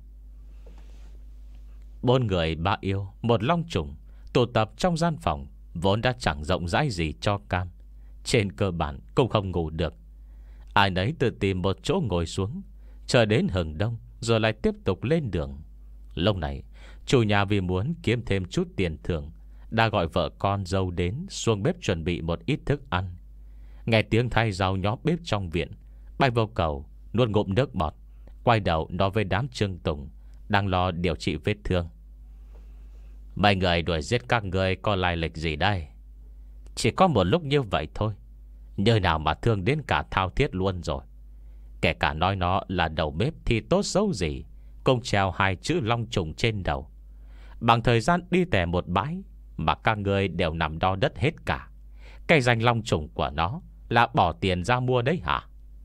Bốn người ba yêu một long trùng tụ tập trong gian phòng vốn đã chẳng rộng rãi gì cho cam. Trên cơ bản cũng không ngủ được. Ai nấy tự tìm một chỗ ngồi xuống, chờ đến hừng đông rồi lại tiếp tục lên đường. Lúc này chủ nhà vì muốn kiếm thêm chút tiền thưởng đã gọi vợ con dâu đến xuống bếp chuẩn bị một ít thức ăn. Nghe tiếng thay rau nhóm bếp trong viện, Bạch Vô Cầu nuốt ngụm nước bọt, quay đầu nói với đám Trương Tùng đang lo điều trị vết thương: mấy người đuổi giết các người có lai lịch gì đây? Chỉ có một lúc như vậy thôi, như nào mà thương đến cả Thao Thiết luôn rồi. Kể cả nói nó là đầu bếp thì tốt xấu gì cũng treo hai chữ long trùng trên đầu. Bằng thời gian đi tè một bãi mà các người đều nằm đo đất hết cả. Cái danh long trùng của nó là bỏ tiền ra mua đấy hả?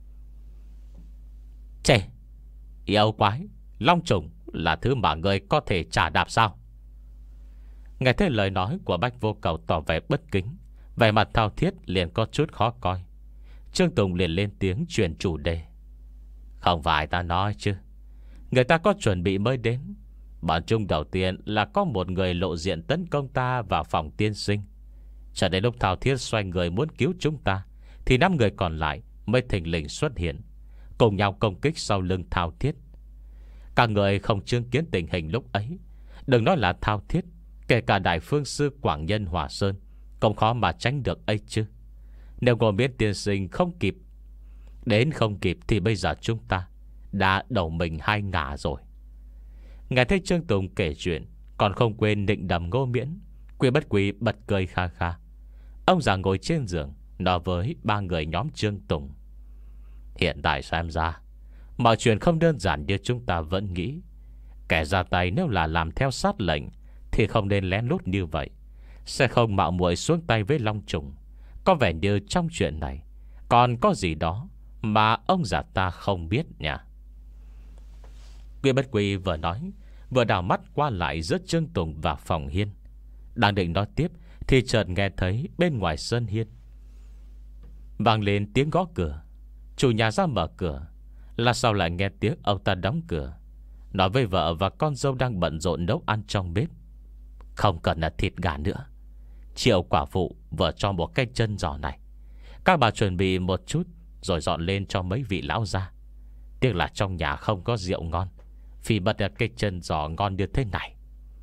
Chê, yêu quái, long trùng là thứ mà người có thể trả đạp sao? Nghe thấy lời nói của Bạch Vô Cầu tỏ vẻ bất kính, vẻ mặt Thao Thiết liền có chút khó coi. Trương Tùng liền lên tiếng chuyển chủ đề: không phải ta nói chứ, người ta có chuẩn bị mới đến. Bọn chúng đầu tiên là có một người lộ diện tấn công ta vào phòng tiên sinh. Cho đến lúc Thao Thiết xoay người muốn cứu chúng ta, thì năm người còn lại mới thình lình xuất hiện, cùng nhau công kích sau lưng Thao Thiết. Các người không chứng kiến tình hình lúc ấy, đừng nói là Thao Thiết, kể cả Đại Phương Sư Quảng Nhân Hòa Sơn cũng khó mà tránh được ấy chứ. Nếu Ngô Miễn tiên sinh không kịp đến không kịp thì bây giờ chúng ta đã đầu mình hai ngả rồi. Nghe thấy Trương Tùng kể chuyện, còn không quên định đầm Ngô Miễn, Quy Bất Quy bật cười kha kha. Ông già ngồi trên giường nói với ba người nhóm Trương Tùng: hiện tại xem ra mọi chuyện không đơn giản như chúng ta vẫn nghĩ. Kẻ ra tay nếu là làm theo sát lệnh thì không nên lén lút như vậy, sẽ không mạo muội xuống tay với long trùng. Có vẻ như trong chuyện này còn có gì đó mà ông già ta không biết nha. Quy Bất Quy vừa nói vừa đảo mắt qua lại giữa Trương Tùng và Phòng Hiên. Đang định nói tiếp thì chợt nghe thấy bên ngoài sân hiên vang lên tiếng gõ cửa. Chủ nhà ra mở cửa, là sau lại nghe tiếng ông ta đóng cửa, nói với vợ và con dâu đang bận rộn nấu ăn trong bếp: không cần là thịt gà nữa, Triệu quả phụ vừa cho một cái chân giò này, các bà chuẩn bị một chút rồi dọn lên cho mấy vị lão gia. Tiếc là trong nhà không có rượu ngon, vì bật cái chân giò ngon như thế này.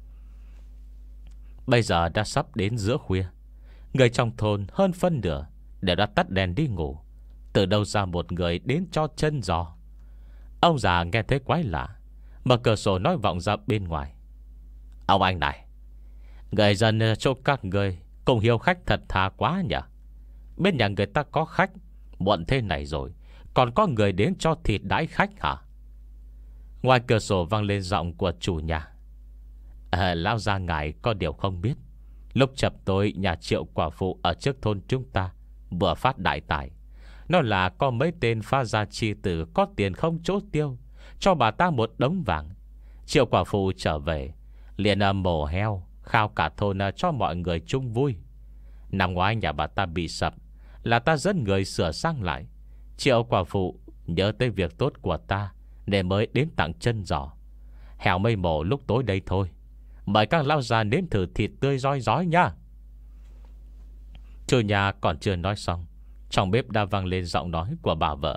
Bây giờ đã sắp đến giữa khuya, người trong thôn hơn phân nửa đều đã tắt đèn đi ngủ. Từ đâu ra một người đến cho chân giò? Ông già nghe thấy quái lạ, mở cửa sổ nói vọng ra bên ngoài: ông anh này, người dân chỗ các người cùng hiếu khách thật thà quá nhỉ. Bên nhà người ta có khách, muộn thế này rồi còn có người đến cho thịt đãi khách hả? Ngoài cửa sổ vang lên giọng của chủ nhà: à, lão gia ngài có điều không biết, lúc chập tối nhà Triệu quả phụ ở trước thôn chúng ta vừa phát đại tài. Nó là có mấy tên pha gia chi tử có tiền không chỗ tiêu, cho bà ta một đống vàng. Triệu quả phụ trở về liền mổ heo khao cả thôn cho mọi người chung vui. Năm ngoái nhà bà ta bị sập, là ta dẫn người sửa sang lại. Triệu quả phụ nhớ tới việc tốt của ta để mới đến tặng chân giò. Heo mây mổ lúc tối đây thôi, mời các lão già nếm thử thịt tươi rói rói nha. Chủ nhà còn chưa nói xong, trong bếp đã vang lên giọng nói của bà vợ: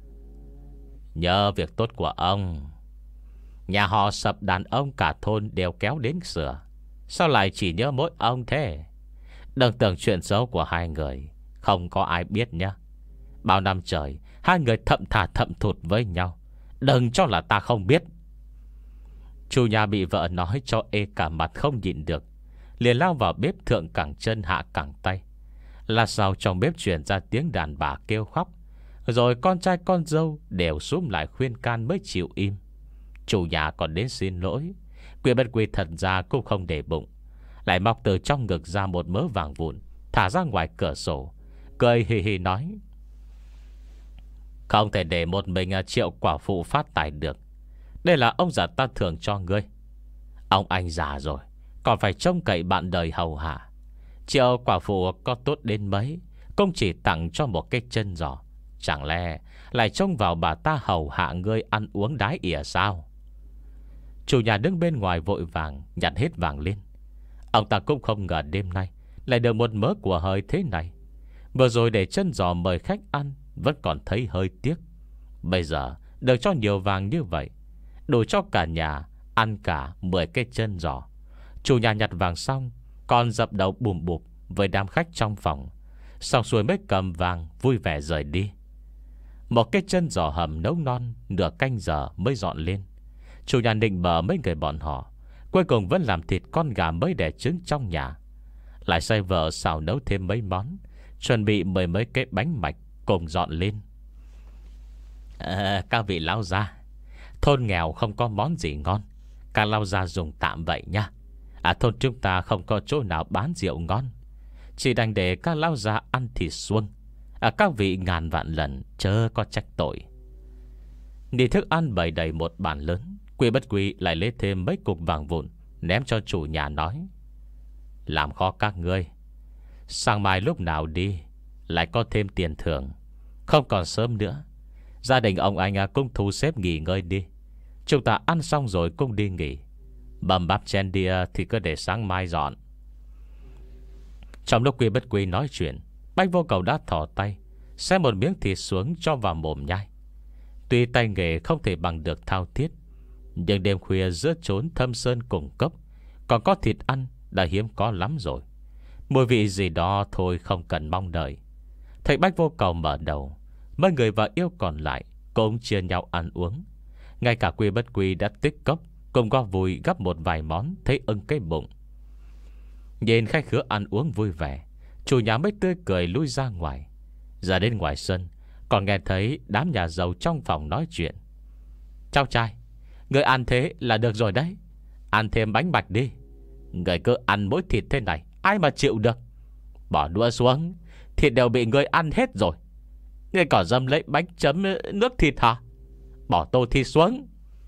nhờ việc tốt của ông, nhà họ sập đàn ông cả thôn đều kéo đến sửa, sao lại chỉ nhớ mỗi ông thế? Đừng tưởng chuyện xấu của hai người không có ai biết nhá. Bao năm trời hai người thậm thà thậm thụt với nhau, đừng cho là ta không biết. Chủ nhà bị vợ nói cho ê cả mặt không nhịn được, liền lao vào bếp thượng cẳng chân hạ cẳng tay. Là sau trong bếp truyền ra tiếng đàn bà kêu khóc, rồi con trai con dâu đều xúm lại khuyên can mới chịu im. Chủ nhà còn đến xin lỗi. Quy Bất Quy thật ra cũng không để bụng, lại móc từ trong ngực ra một mớ vàng vụn thả ra ngoài cửa sổ, cười hì hì nói: không thể để một mình Triệu quả phụ phát tài được. Đây là ông già ta thưởng cho ngươi. Ông anh già rồi, còn phải trông cậy bạn đời hầu hạ. Triệu quả phụ có tốt đến mấy cũng chỉ tặng cho một cái chân giò. Chẳng lẽ lại trông vào bà ta hầu hạ ngươi ăn uống đái ỉa sao? Chủ nhà đứng bên ngoài vội vàng nhặt hết vàng lên. Ông ta cũng không ngờ đêm nay lại được một mớ của hơi thế này. Vừa rồi để chân giò mời khách ăn vẫn còn thấy hơi tiếc. Bây giờ được cho nhiều vàng như vậy, đủ cho cả nhà ăn cả mười cái chân giò. Chủ nhà nhặt vàng xong còn dập đầu bùm bụp với đám khách trong phòng. Xong xuôi mới cầm vàng vui vẻ rời đi. Một cái chân giò hầm nấu non nửa canh giờ mới dọn lên. Chủ nhà định bợ mấy người bọn họ, cuối cùng vẫn làm thịt con gà mới đẻ trứng trong nhà. Lại sai vợ xào nấu thêm mấy món, chuẩn bị mười mấy cái bánh mạch cùng dọn lên. à, Các vị lão gia, thôn nghèo không có món gì ngon, các lão gia dùng tạm vậy nha. À thôn chúng ta không có chỗ nào bán rượu ngon, chỉ đành để các lão gia ăn thịt suông. À các vị ngàn vạn lần chớ có trách tội. Đi thức ăn bày đầy một bàn lớn, Quy Bất Quy lại lấy thêm mấy cục vàng vụn ném cho chủ nhà nói: làm khó các ngươi, sáng mai lúc nào đi lại có thêm tiền thưởng. Không còn sớm nữa, gia đình ông anh cũng thu xếp nghỉ ngơi đi. Chúng ta ăn xong rồi cũng đi nghỉ. Bầm bắp chen đi thì cứ để sáng mai dọn. Trong lúc Quy Bất Quy nói chuyện, Bách Vô Cầu đã thò tay xé một miếng thịt xuống cho vào mồm nhai. Tuy tay nghề không thể bằng được thao thiết, nhưng đêm khuya giữa chốn thâm sơn cùng cốc, còn có thịt ăn đã hiếm có lắm rồi. Mùi vị gì đó thôi không cần mong đợi. Thầy Bách Vô Cầu mở đầu, mấy người và yêu còn lại cũng chia nhau ăn uống. Ngay cả Quy Bất Quy đã tích cốc cùng qua vui gấp một vài món, thấy ưng cái bụng. Nhìn khách khứa ăn uống vui vẻ, chủ nhà mới tươi cười lui ra ngoài. Ra đến ngoài sân, còn nghe thấy đám nhà giàu trong phòng nói chuyện. Cháu trai, người ăn thế là được rồi đấy. Ăn thêm bánh mạch đi. Người cứ ăn mỗi thịt thế này, ai mà chịu được. Bỏ đũa xuống, thịt đều bị người ăn hết rồi. Người còn dâm lấy bánh chấm nước thịt hả? Bỏ tô thịt xuống.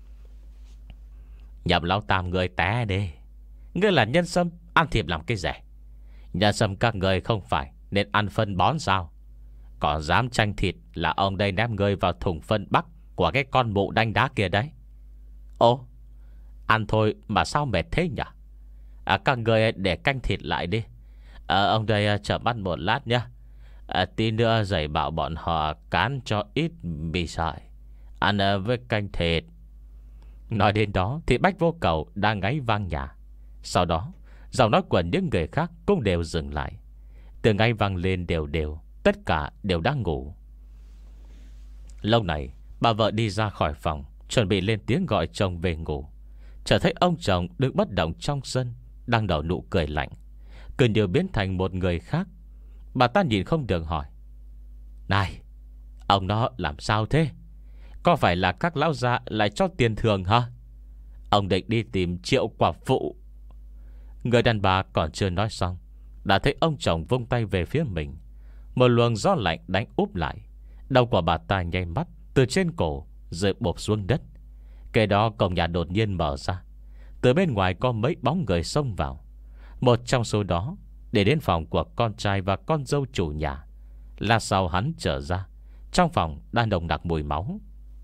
Nhậm lão tam người té đi. Ngươi là nhân sâm, ăn thịt làm cái rẻ. Nhân sâm các người không phải nên ăn phân bón sao? Còn dám tranh thịt là ông đây ném ngươi vào thùng phân bắc của cái con mụ đanh đá kia đấy. Ồ, ăn thôi mà sao mệt thế nhỉ? À, các người để canh thịt lại đi. À, ông đây chờ mắt một lát nhé. À, tí nữa dạy bảo bọn họ cán cho ít mì sợi, ăn với canh thịt. Nói đến đó thì Bách Vô Cầu đang ngáy vang nhà. Sau đó giọng nói của những người khác cũng đều dừng lại. Từ ngáy vang lên đều đều, tất cả đều đang ngủ. Lâu này bà vợ đi ra khỏi phòng, chuẩn bị lên tiếng gọi chồng về ngủ, chợt thấy ông chồng đứng bất động trong sân, đang nở nụ cười lạnh, cứ như biến thành một người khác. Bà ta nhìn không được hỏi: này, ông nó làm sao thế? Có phải là các lão già lại cho tiền thường hả? Ông định đi tìm Triệu quả phụ. Người đàn bà còn chưa nói xong, đã thấy ông chồng vung tay về phía mình. Một luồng gió lạnh đánh úp lại. Đầu của bà ta nháy mắt từ trên cổ rơi bộp xuống đất. Kế đó cổng nhà đột nhiên mở ra. Từ bên ngoài có mấy bóng người xông vào. Một trong số đó để đến phòng của con trai và con dâu chủ nhà. Là sau hắn trở ra, trong phòng đang nồng nặc mùi máu.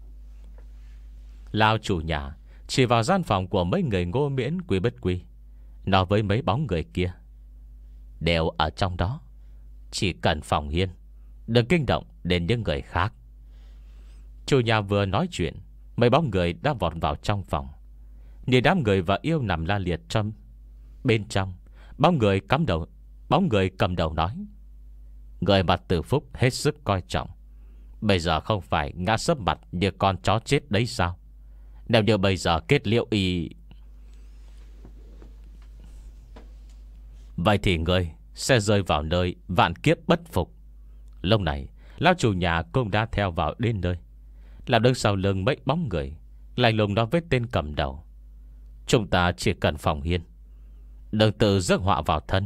Lao chủ nhà chỉ vào gian phòng của mấy người Ngô Miễn, Quy Bất Quy, nói với mấy bóng người kia: đều ở trong đó, chỉ cần phòng hiên, đừng kinh động đến những người khác. Chủ nhà vừa nói chuyện, mấy bóng người đã vọt vào trong phòng. Nhìn đám người và yêu nằm la liệt trong bên trong, bóng người cắm đầu Bóng người cầm đầu nói: người mặt Từ Phúc hết sức coi trọng, bây giờ không phải ngã sấp mặt như con chó chết đấy sao? Nếu như bây giờ kết liễu y, vậy thì người sẽ rơi vào nơi vạn kiếp bất phục. Lúc này lão chủ nhà cũng đã theo vào đến nơi, làm đứng sau lưng mấy bóng người, lạnh lùng nói với tên cầm đầu: chúng ta chỉ cần phòng hiên, đừng tự rước họa vào thân.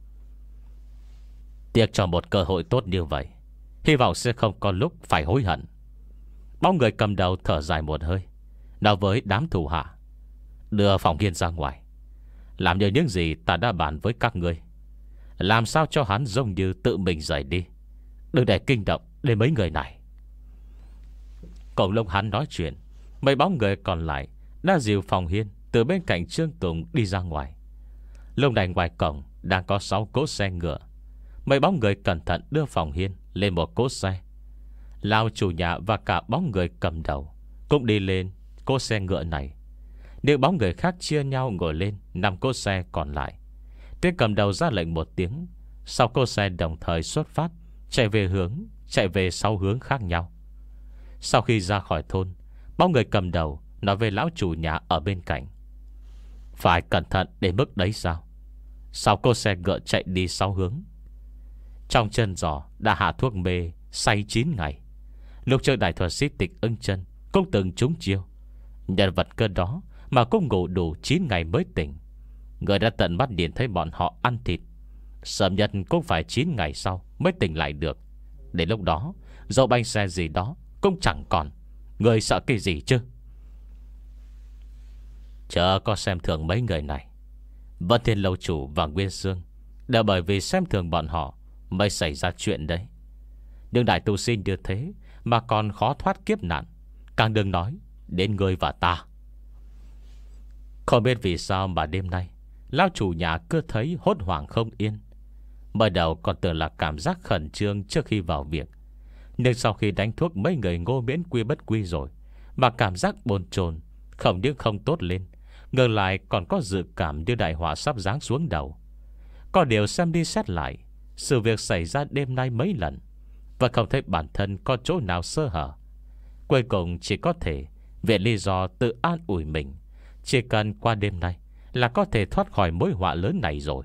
Tiếc cho một cơ hội tốt như vậy, hy vọng sẽ không có lúc phải hối hận. Bóng người cầm đầu thở dài một hơi, nói với đám thủ hạ: đưa phòng hiên ra ngoài, làm như những gì ta đã bàn với các ngươi. làm sao cho hắn giống như tự mình rời đi, đừng để kinh động đến mấy người này. Cùng lúc hắn nói chuyện, mấy bóng người còn lại đã dìu Phòng Hiên từ bên cạnh Trương Tùng đi ra ngoài. Lúc này ngoài cổng đang có sáu cỗ xe ngựa. Mấy bóng người cẩn thận đưa Phòng Hiên lên một cỗ xe. Lão chủ nhà và cả bóng người cầm đầu cũng đi lên cỗ xe ngựa này. Những bóng người khác chia nhau ngồi lên năm cỗ xe còn lại. Tên cầm đầu ra lệnh một tiếng, sau cỗ xe đồng thời xuất phát, chạy về hướng Chạy về sáu hướng khác nhau. Sau khi ra khỏi thôn, bóng người cầm đầu nói với lão chủ nhà ở bên cạnh: phải cẩn thận đến mức đấy sao? Sau cỗ xe ngựa chạy đi sáu hướng. Trong chân giò đã hạ thuốc mê say chín ngày. Lúc trước đại thuật sĩ Tịch Ưng Chân cũng từng trúng chiêu. Nhân vật cơ đó mà cũng ngủ đủ chín ngày mới tỉnh. Người đã tận mắt nhìn thấy bọn họ ăn thịt, sớm nhất cũng phải chín ngày sau mới tỉnh lại được. Đến lúc đó dẫu bánh xe gì đó cũng chẳng còn. Người sợ cái gì chứ? Chớ có xem thường mấy người này. Vân Thiên Lâu Chủ và Nguyên Sương đều bởi vì xem thường bọn họ mới xảy ra chuyện đấy. Nhưng đại tu sĩ như thế mà còn khó thoát kiếp nạn, càng đừng nói đến người và ta. Không biết vì sao mà đêm nay lão chủ nhà cứ thấy hốt hoảng không yên. Mới đầu còn tưởng là cảm giác khẩn trương trước khi vào việc, nhưng sau khi đánh thuốc mấy người Ngô Miễn quy bất quy rồi, mà cảm giác bồn chồn không những không tốt lên, ngược lại còn có dự cảm như đại họa sắp giáng xuống đầu. Có điều xem đi xét lại, sự việc xảy ra đêm nay mấy lần và không thấy bản thân có chỗ nào sơ hở. Cuối cùng chỉ có thể viện lý do tự an ủi mình, chỉ cần qua đêm nay là có thể thoát khỏi mối họa lớn này rồi.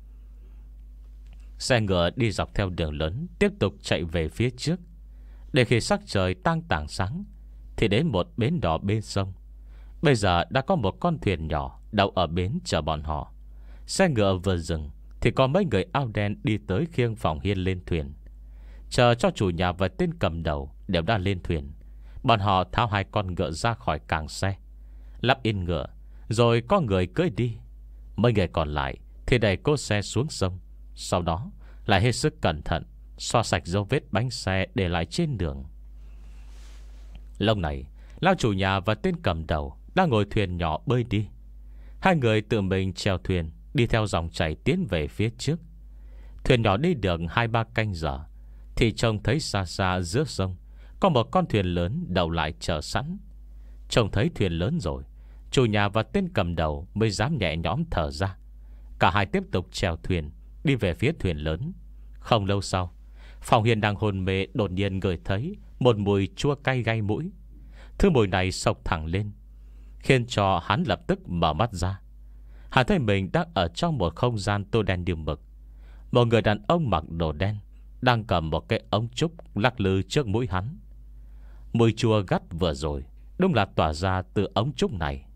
Xe ngựa đi dọc theo đường lớn, tiếp tục chạy về phía trước. Để khi sắc trời tang tảng sáng thì đến một bến đò bên sông. Bây giờ đã có một con thuyền nhỏ đậu ở bến chờ bọn họ. Xe ngựa vừa dừng thì có mấy người áo đen đi tới khiêng Phòng Hiên lên thuyền. Chờ cho chủ nhà và tên cầm đầu đều đã lên thuyền, bọn họ tháo hai con ngựa ra khỏi càng xe, lắp in ngựa, rồi có người cưỡi đi. Mấy người còn lại thì đẩy cỗ xe xuống sông. Sau đó lại hết sức cẩn thận xoa sạch dấu vết bánh xe để lại trên đường. Lúc này lão chủ nhà và tên cầm đầu đang ngồi thuyền nhỏ bơi đi. Hai người tự mình chèo thuyền đi theo dòng chảy tiến về phía trước. Thuyền nhỏ đi được hai ba canh giờ thì trông thấy xa xa giữa sông có một con thuyền lớn đậu lại chờ sẵn. Trông thấy thuyền lớn rồi, chủ nhà và tên cầm đầu mới dám nhẹ nhõm thở ra. Cả hai tiếp tục chèo thuyền đi về phía thuyền lớn. Không lâu sau, Phòng Hiên đang hôn mê đột nhiên ngửi thấy một mùi chua cay gai mũi. Thứ mùi này sộc thẳng lên, khiến cho hắn lập tức mở mắt ra. Hắn thấy mình đang ở trong một không gian tô đen như mực. Một người đàn ông mặc đồ đen đang cầm một cái ống trúc lắc lư trước mũi hắn. Mùi chua gắt vừa rồi đúng là tỏa ra từ ống trúc này.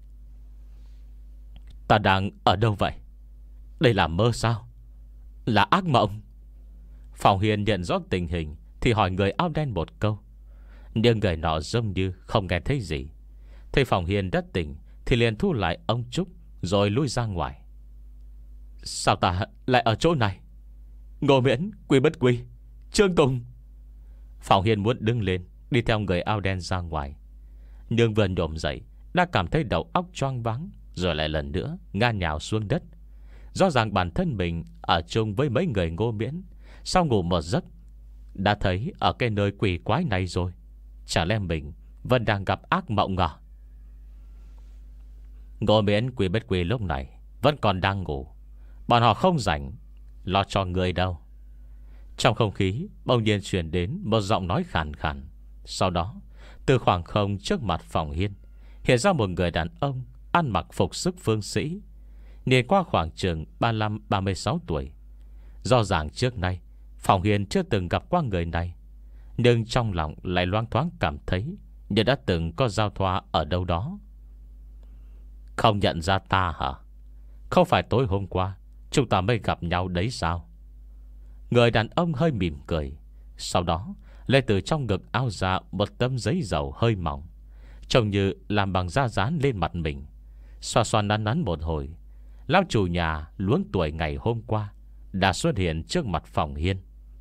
Ta đang ở đâu vậy? Đây là mơ sao? Là ác mộng? Phòng Hiền nhận rõ tình hình thì hỏi người áo đen một câu, nhưng người nọ giống như không nghe thấy gì. Thấy Phòng Hiền đã tỉnh thì liền thu lại ống trúc rồi lui ra ngoài. Sao ta lại ở chỗ này? Ngô Miễn, Quy Bất Quy, Trương Tùng. Phòng Hiền muốn đứng lên đi theo người áo đen ra ngoài, nhưng vừa nhổm dậy đã cảm thấy đầu óc choáng váng, rồi lại lần nữa ngã nhào xuống đất. Rõ ràng bản thân mình ở chung với mấy người Ngô Miễn, sau ngủ một giấc đã thấy ở cái nơi quỷ quái này rồi. Chả lẽ mình vẫn đang gặp ác mộng à? Ngô Miễn, Quy Bất Quy lúc này vẫn còn đang ngủ. Bọn họ không rảnh lo cho người đâu. Trong không khí bỗng nhiên truyền đến một giọng nói khàn khàn. Sau đó từ khoảng không trước mặt Phòng Hiên hiện ra một người đàn ông ăn mặc phục sức phương sĩ, nhìn qua khoảng chừng ba mươi lăm ba mươi sáu tuổi. Rõ ràng trước nay Phòng Hiên chưa từng gặp qua người này, nhưng trong lòng lại loáng thoáng cảm thấy như đã từng có giao thoa ở đâu đó. Không nhận ra ta hả? Không phải tối hôm qua chúng ta mới gặp nhau đấy sao? Người đàn ông hơi mỉm cười, sau đó lấy từ trong ngực áo ra một tấm giấy dầu hơi mỏng, trông như làm bằng da dán lên mặt mình. Xoa xoa nắn nắn một hồi, lão chủ nhà luống tuổi ngày hôm qua đã xuất hiện trước mặt Phòng Hiên.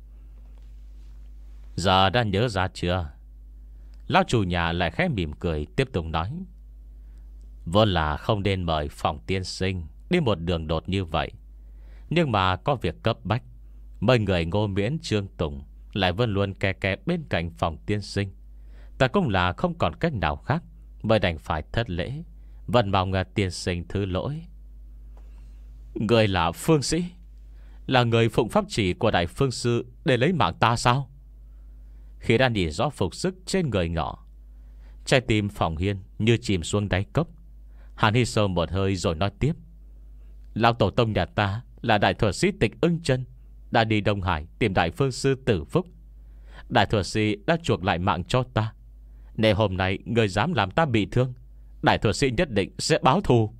Giờ đã nhớ ra chưa? Lão chủ nhà lại khẽ mỉm cười, tiếp tục nói: vốn là không nên mời Phòng tiên sinh đi một đường đột như vậy, nhưng mà có việc cấp bách, mời người Ngô Miễn Trương Tùng lại vẫn luôn kè kè bên cạnh Phòng tiên sinh. Ta cũng là không còn cách nào khác, mới đành phải thất lễ. Vẫn mong tiên sinh thứ lỗi. Người là phương sĩ, là người phụng pháp chỉ của Đại Phương Sư để lấy mạng ta sao? Khi đã nhìn rõ phục sức trên người nhỏ, trái tim Phòng Hiên như chìm xuống đáy cốc. Hắn hít sâu một hơi rồi nói tiếp: lão tổ tông nhà ta là đại thuật sĩ Tịch Ưng Chân, đã đi Đông Hải tìm Đại Phương Sư Tử Phúc. Đại thuật sĩ đã chuộc lại mạng cho ta, nên hôm nay người dám làm ta bị thương, đại thuật sĩ nhất định sẽ báo thù.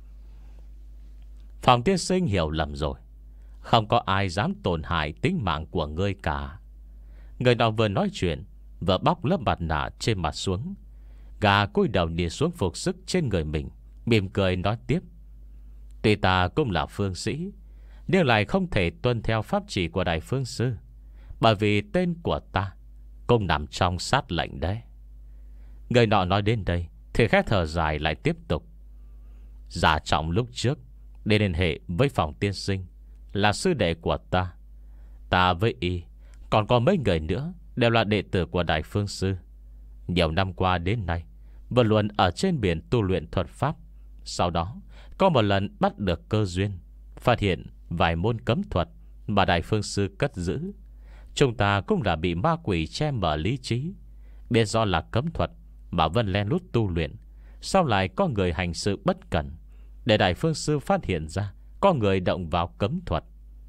Phòng tiên sinh hiểu lầm rồi. Không có ai dám tổn hại tính mạng của ngươi cả. Người nào vừa nói chuyện, vừa bóc lớp mặt nạ trên mặt xuống. Gà cúi đầu nhìn xuống phục sức trên người mình, mỉm cười nói tiếp: tuy ta cũng là phương sĩ, nhưng lại không thể tuân theo pháp chỉ của Đại Phương Sư, bởi vì tên của ta cũng nằm trong sát lệnh đấy. Người nọ nói đến đây thì khẽ thở dài lại tiếp tục: Giả Trọng lúc trước để liên hệ với Phòng tiên sinh, là sư đệ của ta. Ta với y còn có mấy người nữa đều là đệ tử của Đại Phương Sư. Nhiều năm qua đến nay vẫn luôn ở trên biển tu luyện thuật pháp. Sau đó có một lần bắt được cơ duyên, phát hiện vài môn cấm thuật mà Đại Phương Sư cất giữ. Chúng ta cũng là bị ma quỷ che mở lý trí, biết do là cấm thuật mà vẫn len lút tu luyện. Sau lại có người hành sự bất cẩn, để Đại Phương Sư phát hiện ra có người động vào cấm thuật.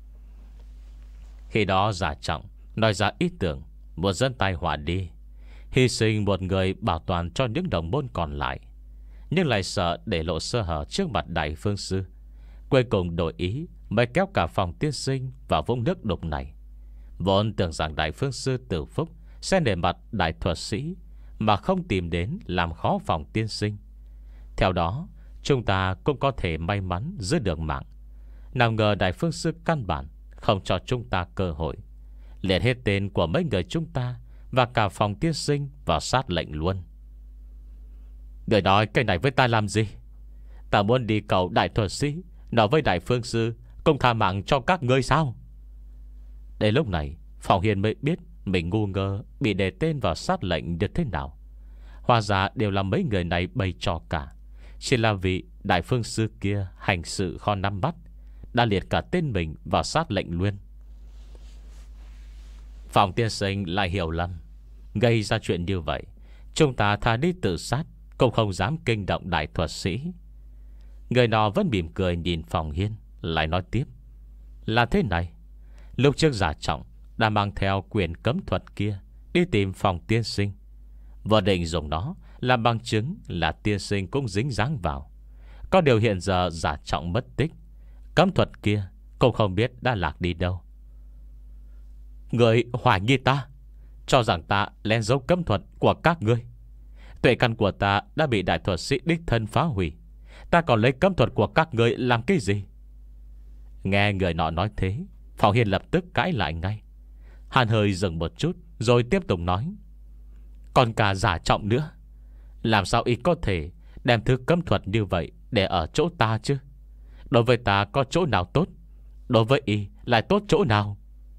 Khi đó Giả Trọng nói ra ý tưởng một dân tai họa đi, hy sinh một người bảo toàn cho những đồng môn còn lại, nhưng lại sợ để lộ sơ hở trước mặt Đại Phương Sư. Cuối cùng đổi ý, mới kéo cả Phòng tiên sinh vào vũng nước đục này. Vốn tưởng rằng Đại Phương Sư Tử Phúc sẽ để mặt đại thuật sĩ, mà không tìm đến làm khó Phòng tiên sinh. Theo đó chúng ta cũng có thể may mắn giữ được mạng. Nào ngờ Đại Phương Sư căn bản không cho chúng ta cơ hội, liệt hết tên của mấy người chúng ta và cả Phòng tiên sinh vào sát lệnh luôn. Người nói cái này với ta làm gì? Ta muốn đi cầu đại thuật sĩ nói với Đại Phương Sư cùng tha mạng cho các ngươi sao? Đến lúc này Phòng Hiên mới biết mình ngu ngơ bị đề tên vào sát lệnh như thế nào. Hóa ra đều là mấy người này bày trò cả. Chỉ là vì Đại Phương Sư kia hành sự kho nắm bắt, đã liệt cả tên mình vào sát lệnh luôn. Phòng tiên sinh lại hiểu lầm, gây ra chuyện như vậy, chúng ta thà đi tự sát cũng không dám kinh động đại thuật sĩ. Người nọ vẫn mỉm cười nhìn Phòng Hiên, lại nói tiếp: Là thế này, lúc trước Giả Trọng đã mang theo quyền cấm thuật kia đi tìm Phòng tiên sinh, vừa định dùng nó làm bằng chứng là tiên sinh cũng dính dáng vào. Có điều hiện giờ Giả Trọng mất tích, cấm thuật kia cũng không biết đã lạc đi đâu. Người hoài nghi ta, cho rằng ta lén giấu cấm thuật của các ngươi. Tuệ căn của ta đã bị đại thuật sĩ đích thân phá hủy, ta còn lấy cấm thuật của các ngươi làm cái gì? Nghe người nọ nói thế, Phòng Hiên lập tức cãi lại ngay. Hắn hơi dừng một chút rồi tiếp tục nói: Còn cả Giả Trọng nữa, làm sao y có thể đem thứ cấm thuật như vậy để ở chỗ ta chứ? Đối với ta có chỗ nào tốt, đối với y lại tốt chỗ nào?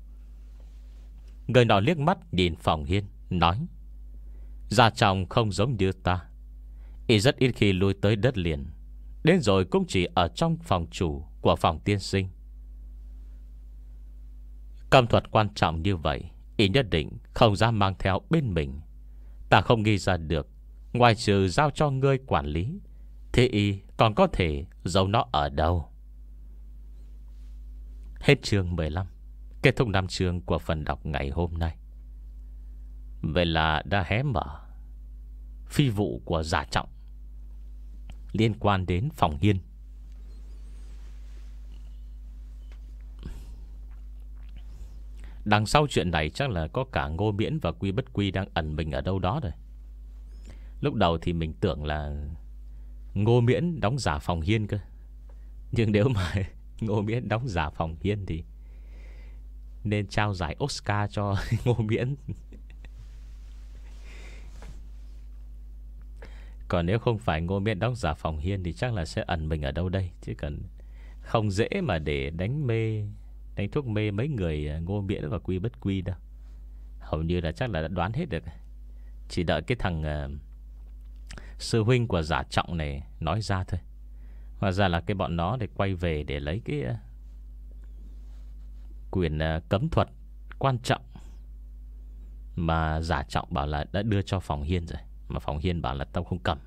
Người nọ liếc mắt nhìn Phòng Hiên, nói: Giả Trọng không giống như ta, y rất ít khi lui tới đất liền, đến rồi cũng chỉ ở trong phòng chủ của Phòng tiên sinh. Cấm thuật quan trọng như vậy, y nhất định không dám mang theo bên mình. Ta không nghĩ ra được, ngoài trừ giao cho ngươi quản lý, thế y còn có thể giấu nó ở đâu? Hết chương mười lăm. Kết thúc năm chương của phần đọc ngày hôm nay. Vậy là đã hé mở phi vụ của Giả Trọng liên quan đến Phòng Hiên. Đằng sau chuyện này chắc là có cả Ngô Miễn và Quy Bất Quy đang ẩn mình ở đâu đó rồi. Lúc đầu thì mình tưởng là Ngô Miễn đóng giả Phòng Hiên cơ, nhưng nếu mà Ngô Miễn đóng giả Phòng Hiên thì Nên trao giải Oscar cho Ngô Miễn. Còn nếu không phải Ngô Miễn đóng giả Phòng Hiên thì chắc là sẽ ẩn mình ở đâu đây. Chứ cần không dễ mà để đánh mê, đánh thuốc mê mấy người Ngô Miễn và Quy Bất Quy đâu. Hầu như là chắc là đã đoán hết được. Chỉ đợi cái thằng uh, sư huynh của giả Trọng này nói ra thôi. Hóa ra là cái bọn nó để quay về để lấy cái uh, quyền uh, cấm thuật quan trọng mà giả Trọng bảo là đã đưa cho Phòng Hiên rồi, mà Phòng Hiên bảo là tao không cầm.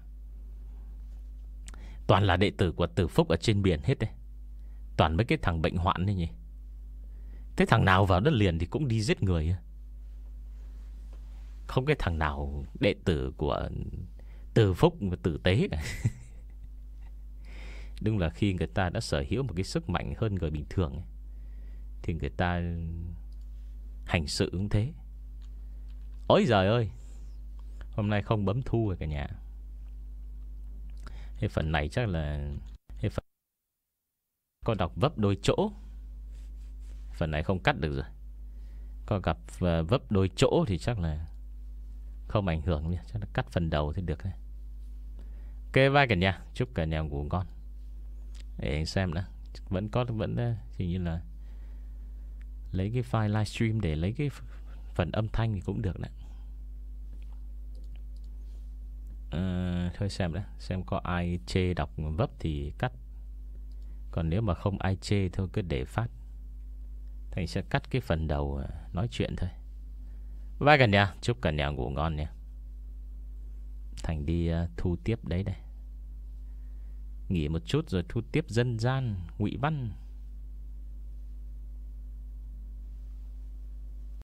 Toàn là đệ tử của Từ Phúc ở trên biển hết đấy. Toàn mấy cái thằng bệnh hoạn đấy nhỉ. Thế thằng nào vào đất liền thì cũng đi giết người. Không cái thằng nào đệ tử của Từ Phúc và Tử Tế cả. Đúng là khi người ta đã sở hữu một cái sức mạnh hơn người bình thường ấy, thì người ta hành sự cũng thế. Ôi giời ơi, hôm nay không bấm thu rồi cả nhà. Cái phần này chắc là cái phần... có đọc vấp đôi chỗ. Phần này không cắt được rồi. Có gặp vấp đôi chỗ thì chắc là không ảnh hưởng nữa. Chắc là cắt phần đầu thì được. Ok bye cả nhà. Chúc cả nhà ngủ ngon. Để anh xem nữa. Vẫn có vẫn hình như là lấy cái file livestream để lấy cái phần âm thanh thì cũng được đấy. À, thôi xem đã. Xem có ai chê đọc vấp thì cắt. Còn nếu mà không ai chê thôi cứ để phát. Thành sẽ cắt cái phần đầu nói chuyện thôi. Bye cả nhà. Chúc cả nhà ngủ ngon nha. Thành đi uh, thu tiếp đấy đây. Nghỉ một chút rồi thu tiếp dân gian, ngụy văn.